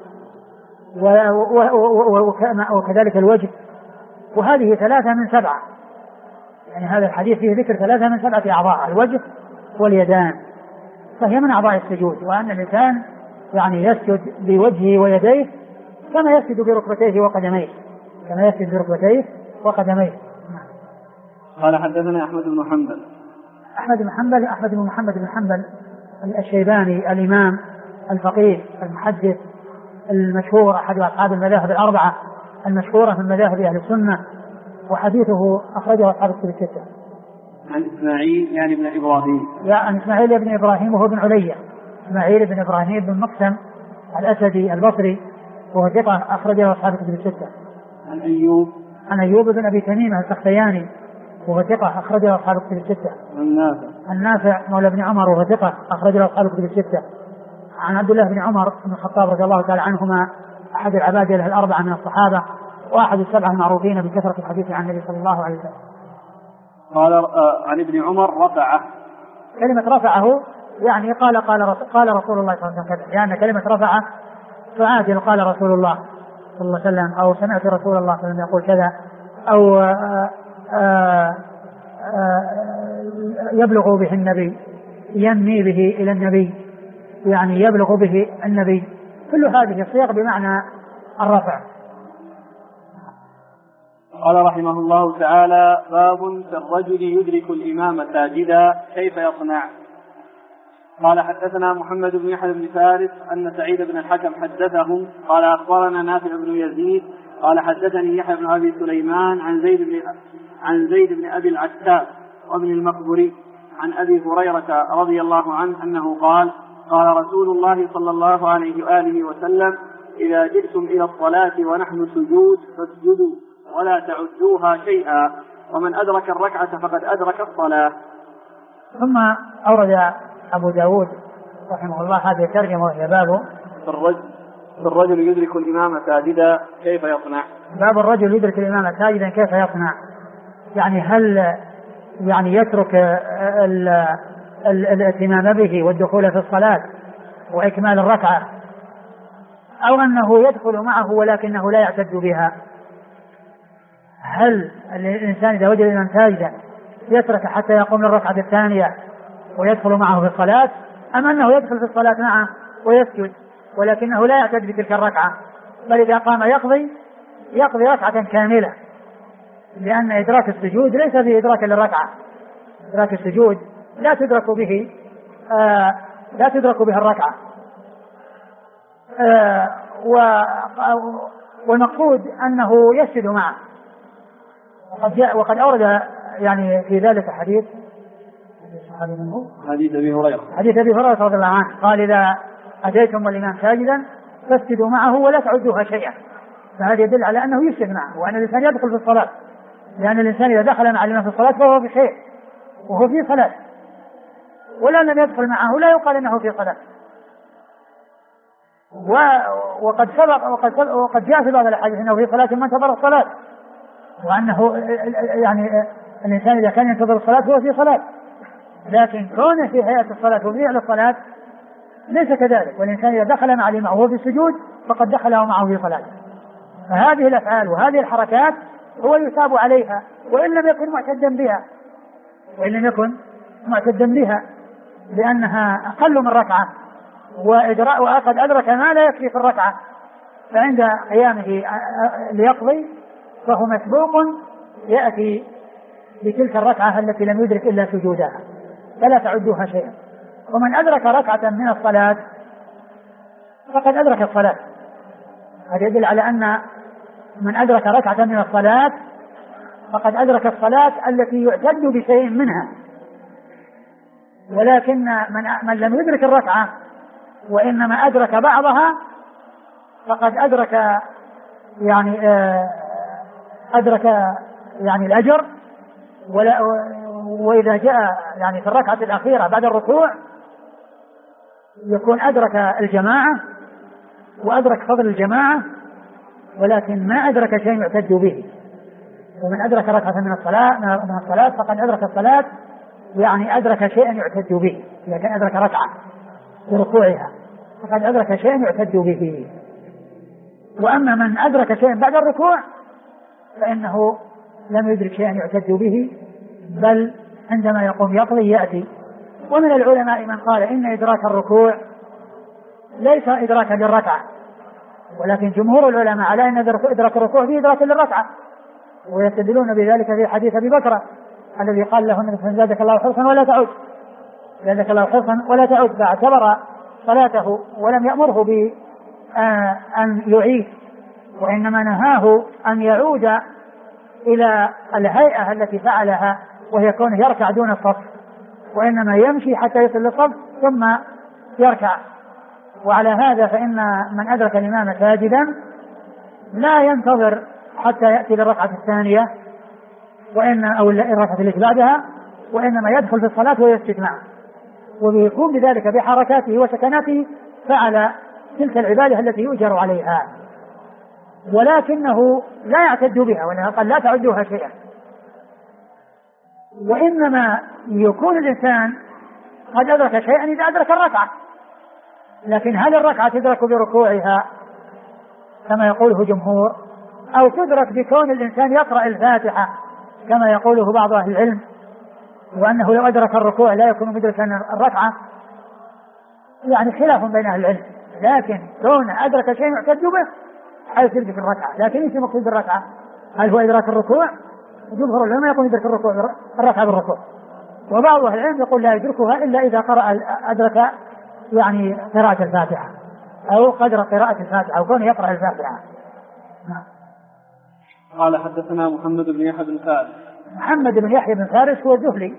وكذلك الوجه، وهذه 3 من 7، يعني هذا الحديث فيه ذكر 3 من 7 أعضاء: الوجه واليدان، فهي من أعضاء السجود، وأن الإنسان يعني يسجد بوجهه ويديه كما يسجد بركبتيه وقدميه، كما يسجد بركبتيه وقدميه. قال حدثنا أحمد بن حنبل. أحمد بن محمد بن حنبل الشيباني الإمام الفقيه المحدث المشهور، أحد أصحاب المذاهب ال4 المشهورة من مذاهب أهل السنة، وحديثه أخرجه أصحاب الكتب الستة. عن إسماعيل يعني ابن إبراهيم. عن إسماعيل بن إبراهيم وهو بن عليا، إسماعيل بن إبراهيم بن مقسم الأسدي البصري، وهو ثقة أخرجه أصحاب الكتب الستة. عن أيوب بن أبي تميمة السختياني وهو ثقة أخرجه أصحاب الكتب الستة. عن نافع مولى بن عمر وهو ثقة أخرجه أصحاب الكتب الستة. عن عبد الله بن عمر بن الخطاب رضي الله تعالى عنهما، أحد العبادلة ال4 من الصحابة، وأحد ال7 المعروفين بكثرة الحديث عن النبي صلى الله عليه وسلم. قال عن ابن عمر رفعه. كلمة رفعه يعني قال رسول الله صلى الله عليه وسلم، يعني كلمة رفعه فعادل قال رسول الله صلى الله عليه وسلم، أو سمعت رسول الله صلى الله عليه وسلم يقول كذا، أو يبلغ به النبي، ينمي به إلى النبي، يعني يبلغ به النبي. كل هذه الصيغ بمعنى الرفع. قال رحمه الله تعالى: باب في الرجل يدرك الإمام ساجدا كيف يصنع؟ قال حدثنا محمد بن يحيى بن فارس أن سعيد بن الحكم حدثهم قال أخبرنا نافع بن يزيد قال حدثني يحيى بن أبي سليمان عن زيد بن أبي العتاب وابن المقبري عن أبي هريرة رضي الله عنه أنه قال: قال رسول الله صلى الله عليه وآله وسلم: إذا جئتم إلى الصلاة ونحن سجود فاسجدوا ولا تعدوها شيئا، ومن أدرك الركعة فقد أدرك الصلاة. ثم أورد أبو داود رحمه الله هذه الترجمة وهي باب في الرجل يدرك الإمام ساجدا كيف يصنع. باب الرجل يدرك الإمام ساجدا كيف يصنع، يعني هل يعني يترك الاتمام به والدخول في الصلاة وإكمال الركعة، أو أنه يدخل معه ولكنه لا يعتد بها؟ هل الإنسان إذا وجد الإمام ساجدا يترك حتى يقوم للركعة الثانية ويدخل معه في الصلاة، أم أنه يدخل في الصلاة معه ويسجد ولكنه لا يعتد بتلك الركعة، بل إذا قام يقضي ركعة كاملة، لأن إدراك السجود ليس به إدراك للركعة. إدراك السجود لا تدرك به الركعة. والمقصود أنه يسجد معه. وقد أورد يعني في ذلك حديث أبي هريرة رضي الله عنه قال: إذا أتيتم والإمام ساجدا فاسجدوا معه ولا تعدوها شيئا. فهذا يدل على أنه يسجد معه، وأن الإنسان يدخل في الصلاة، لأن الإنسان إذا دخل مع الإمام في الصلاة فهو في شيء وهو في صلاة، ولا لم يدخل معه لا يقال أنه في صلاة. وقد جاء في بعض الأحاديث أنه في صلاة ما انتظر الصلاة، وأنه يعني الإنسان إذا كان ينتظر الصلاة هو في صلاة، لكن كونه في هيئة الصلاة وفعل الصلاة ليس كذلك. والإنسان إذا دخل مع الإمام وهو في السجود فقد دخله معه في صلاة. فهذه الأفعال وهذه الحركات هو يثاب عليها وإن لم يكن معتدا بها لأنها أقل من ركعة، وقد أدرك ما لا يكفي في الركعة، فعند قيامه ليقضي فهو مسبوق يأتي بتلك الركعة التي لم يدرك إلا سجودها، فلا تعدوها شيئا. ومن أدرك ركعة من الصلاة فقد أدرك الصلاة. هذا يدل على أن من أدرك ركعة من الصلاة فقد أدرك الصلاة التي يعتد بشيء منها. ولكن من لم يدرك الركعة وإنما أدرك بعضها فقد أدرك يعني الأجر. وإذا جاء يعني في الركعة الأخيرة بعد الركوع يكون أدرك الجماعة وأدرك فضل الجماعة، ولكن ما أدرك شيء يعتد به. ومن أدرك ركعة من الصلاة فقد أدرك الصلاة، يعني أدرك شيئا يعتد به. إذا كان أدرك ركعة بركوعها فقد أدرك شيئا يعتد به. وأما من أدرك شيئا بعد الركوع فإنه لم يدرك شيئا يعتد به، بل عندما يقوم يقضي يأتي. ومن العلماء من قال إن إدراك الركوع ليس إدراكا للركعة، ولكن جمهور العلماء على أن إدراك الركوع فيه إدراك للركعة، ويستدلون بذلك في حديث أبي بكر الذي قال له النبي: زادك الله حرصا ولا تعد، فاعتبر صلاته ولم يأمره بأن يعيد، وإنما نهاه أن يعود إلى الهيئة التي فعلها وهي كونه يركع دون الصف، وإنما يمشي حتى يصل للصف ثم يركع. وعلى هذا فإن من أدرك الإمام ساجدا لا ينتظر حتى يأتي للركعة الثانية أو الركعة التي بعدها، وإنما يدخل في الصلاة ويسجد معه، ويقوم بذلك بحركاته وسكناته فعل تلك العبادة التي يؤجر عليها، ولكنه لا يعتد بها، وإنها قال: لا تعدوها شيئا. وإنما يكون الإنسان قد أدرك شيئا إذا أدرك الركعة، لكن هل الركعة تدرك بركوعها كما يقوله جمهور، أو تدرك بكون الإنسان يقرأ الفاتحة كما يقوله بعض أهل العلم، وأنه لو أدرك الركوع لا يكون مدركا الركعة؟ يعني خلاف بين أهل العلم، لكن كون أدرك شيء يعتد به حيث يدرك الركعة. لكن إيش المقصود بالركعة؟ هل هو إدراك الركوع؟ جمهور العلماء يقول يدرك الركوع الركعة بالركوع، وبعض أهل العلم يقول لا يدركها إلا إذا أدرك يعني قراءة الفاتحة أو قدر قراءة الفاتحة أو كونه يقرأ الفاتحة. قال حدثنا محمد بن يحيى بن فارس. محمد بن يحيى بن فارس هو الزهري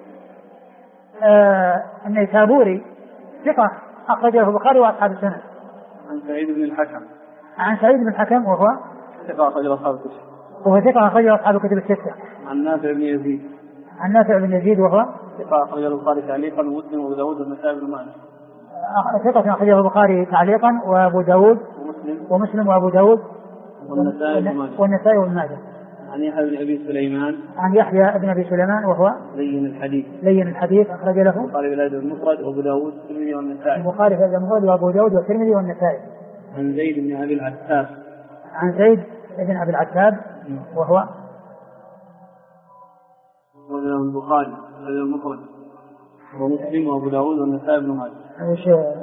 النيسابوري ثقة أخرجه البخاري وأصحاب السنن. عن سعيد بن الحكم. عن سعيد بن الحكم وهو ثقة أخرجه أصحاب الكتب. وهو ثقة أخرجه أصحاب الكتب الستة. عن نافع بن يزيد. عن نافع بن يزيد وهو ثقة أخرجه البخاري تعليقا ومسلم وأبو داود والنسائي بن ماجه. ثقة أخرجه البخاري تعليقا وأبو داود ومسلم وأبو داود والنسائي بن ماجه. عن يحيى بن أبي سليمان. عن يحيى بن أبي سليمان وهو لين الحديث أخرج له البخاري في الأدب المفرد وأبو داود والترمذي والنسائي. البخاري في الأدب المفرد وأبو داود والترمذي والنسائي. عن زيد بن أبي العتاب. عن زيد بن أبي العتاب وهو البخاري في الأدب المفرد ومسلم وأبو داود والنسائي بن ماجه. ايش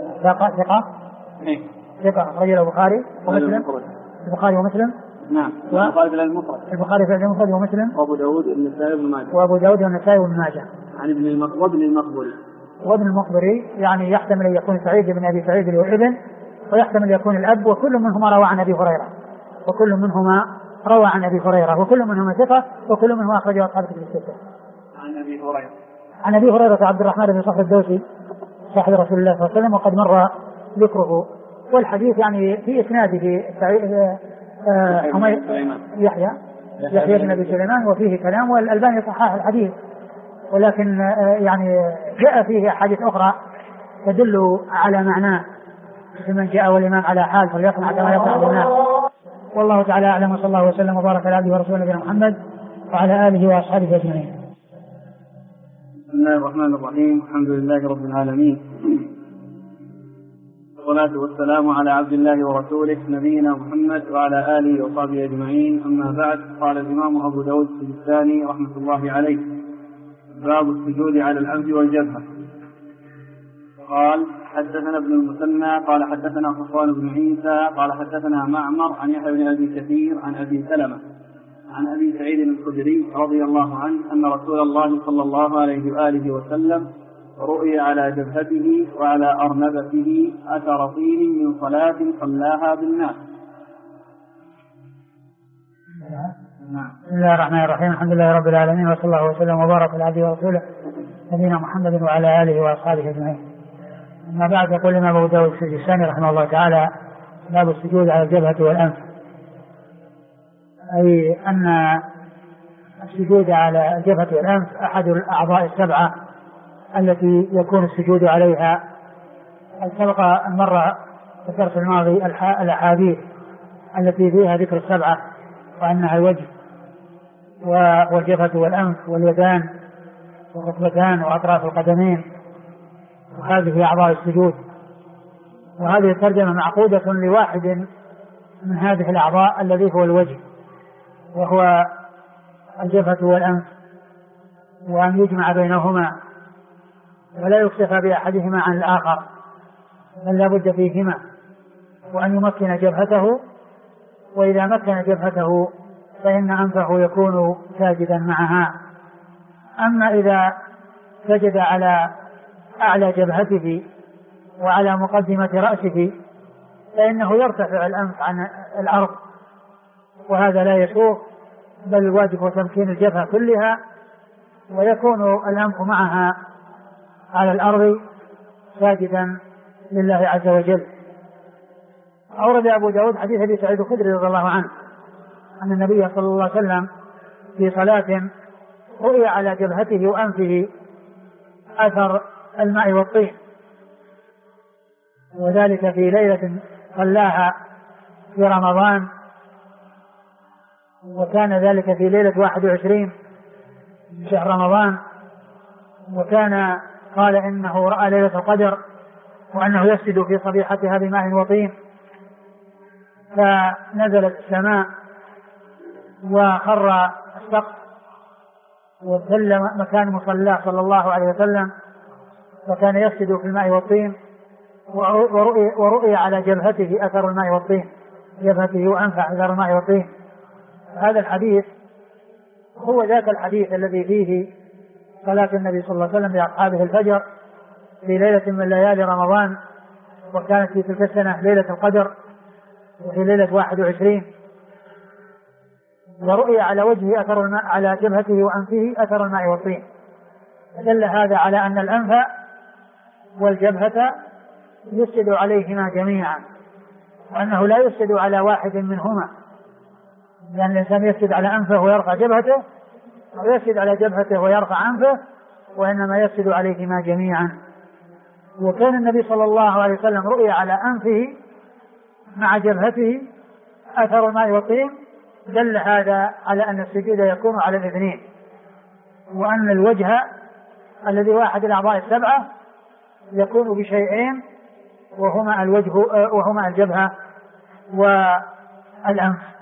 ثقة أخرج له البخاري ومسلم. البخاري ومسلم. نعم. البخاري في المفرد. البخاري في المفرد ومسلم. وأبو داود والنسائي بن ماجه. وأبو داود والنسائي بن ماجه. عن وابن المقبري. وابن المقبري يعني يحتمل أن يكون سعيد بن أبي سعيد الابن، ويحتمل أن يكون الأب، وكل منهما روى عن أبي هريرة، وكل منهما ثقة، وكل منهما أخرجه أصحاب الكتب الستة. عن أبي هريرة عبد الرحمن بن صخر الدوسي صاحب رسول الله صلى الله عليه وسلم، وقد مر ذكره، والحديث يعني في إسناده يحيى بن أبي سليمان وفيه كلام، والألباني صحح الحديث، ولكن يعني جاء فيه أحاديث أخرى تدل على معناه، من جاء والإمام على حال فليصنع كما يصنع بالناس. والله تعالى أعلم، وصلى الله وسلم وبارك على عبده ورسوله نبينا محمد وعلى آله وأصحابه أجمعين. بسم الله الرحمن الرحيم. الحمد لله رب العالمين، والصلاة والسلام على عبد الله ورسوله نبينا محمد وعلى آله وصحبه أجمعين. أما بعد، قال الإمام أبو داود السجستاني رحمة الله عليه: باب السجود على الأنف والجبهة. قال: حدثنا ابن المثنى قال حدثنا صفوان بن عيسى قال حدثنا معمر عن يحيى بن أبي كثير عن أبي سلمة عن أبي سعيد الخدري رضي الله عنه أن رسول الله صلى الله عليه وآله وسلم رؤي على جبهته وعلى أرنبته أثر طين من صلاة صلاها بالناس. بسم الله الرحمن الرحيم. الحمد لله رب العالمين، وصلى الله وسلم وبارك على عبده ورسوله نبينا محمد وعلى آله وأصحابه أجمعين. أما بعد، يقول الإمام أبو داود السجستاني رحمه الله تعالى: باب السجود على الجبهة والأنف، أي أن السجود على الجبهة والأنف أحد الأعضاء السبعة التي يكون السجود عليها. سبق أن مر في الدرس الماضي الأحاديث التي فيها ذكر السبعة، وأنها الوجه والجبهة والأنف واليدان والركبتان وأطراف القدمين، وهذه أعضاء السجود. وهذه الترجمة معقودة لواحد من هذه الأعضاء الذي هو الوجه، وهو الجبهة والأنف، وأن يجمع بينهما ولا يكتفى بأحدهما عن الآخر، بل لا بد فيهما، وأن يمكن جبهته، وإذا مكن جبهته فإن أنفه يكون ساجدا معها. أما إذا سجد على أعلى جبهته وعلى مقدمة رأسه فإنه يرتفع الأنف عن الأرض، وهذا لا يسوغ، بل الواجب هو تمكين الجبهة كلها، ويكون الأنف معها على الأرض ساجدا لله عز وجل. أورد أبو داود حديث أبي سعيد الخدري رضي الله عنه أن النبي صلى الله عليه وسلم في صلاة رؤي على جبهته وأنفه أثر الماء والطين، وذلك في ليلة صلاها في رمضان، وكان ذلك في ليلة 21 من شهر رمضان، وكان قال إنه رأى ليلة القدر، وأنه يسجد في صبيحتها بماء وطين، فنزلت السماء وخر السقف وابتل مكان مصلاه صلى الله عليه وسلم، وكان يسجد في الماء والطين، ورؤي على جبهته أثر الماء والطين، جبهته وأنفه أثر الماء والطين. هذا الحديث هو ذاك الحديث الذي فيه صلاة النبي صلى الله عليه وسلم لأصحابه الفجر في ليلة من ليالي رمضان، وكانت في تلك السنة ليلة القدر وفي ليلة 21، ورؤي على وجهه أثر الماء، على جبهته وأنفه أثر الماء والطين، فدل هذا على أن الأنف والجبهة يسجد عليهما جميعا، وأنه لا يسجد على واحد منهما، لأن الإنسان يسجد على أنفه ويرفع جبهته، أو يسجد على جبهته ويرفع أنفه، وإنما يسجد عليهما جميعا. وكان النبي صلى الله عليه وسلم رؤي على أنفه مع جبهته أثر الماء والطين، دل هذا على أن السجود يكون على الاثنين، وأن الوجه الذي واحد الأعضاء السبعة يكون بشيئين، وهما الوجه وهما الجبهة والأنف.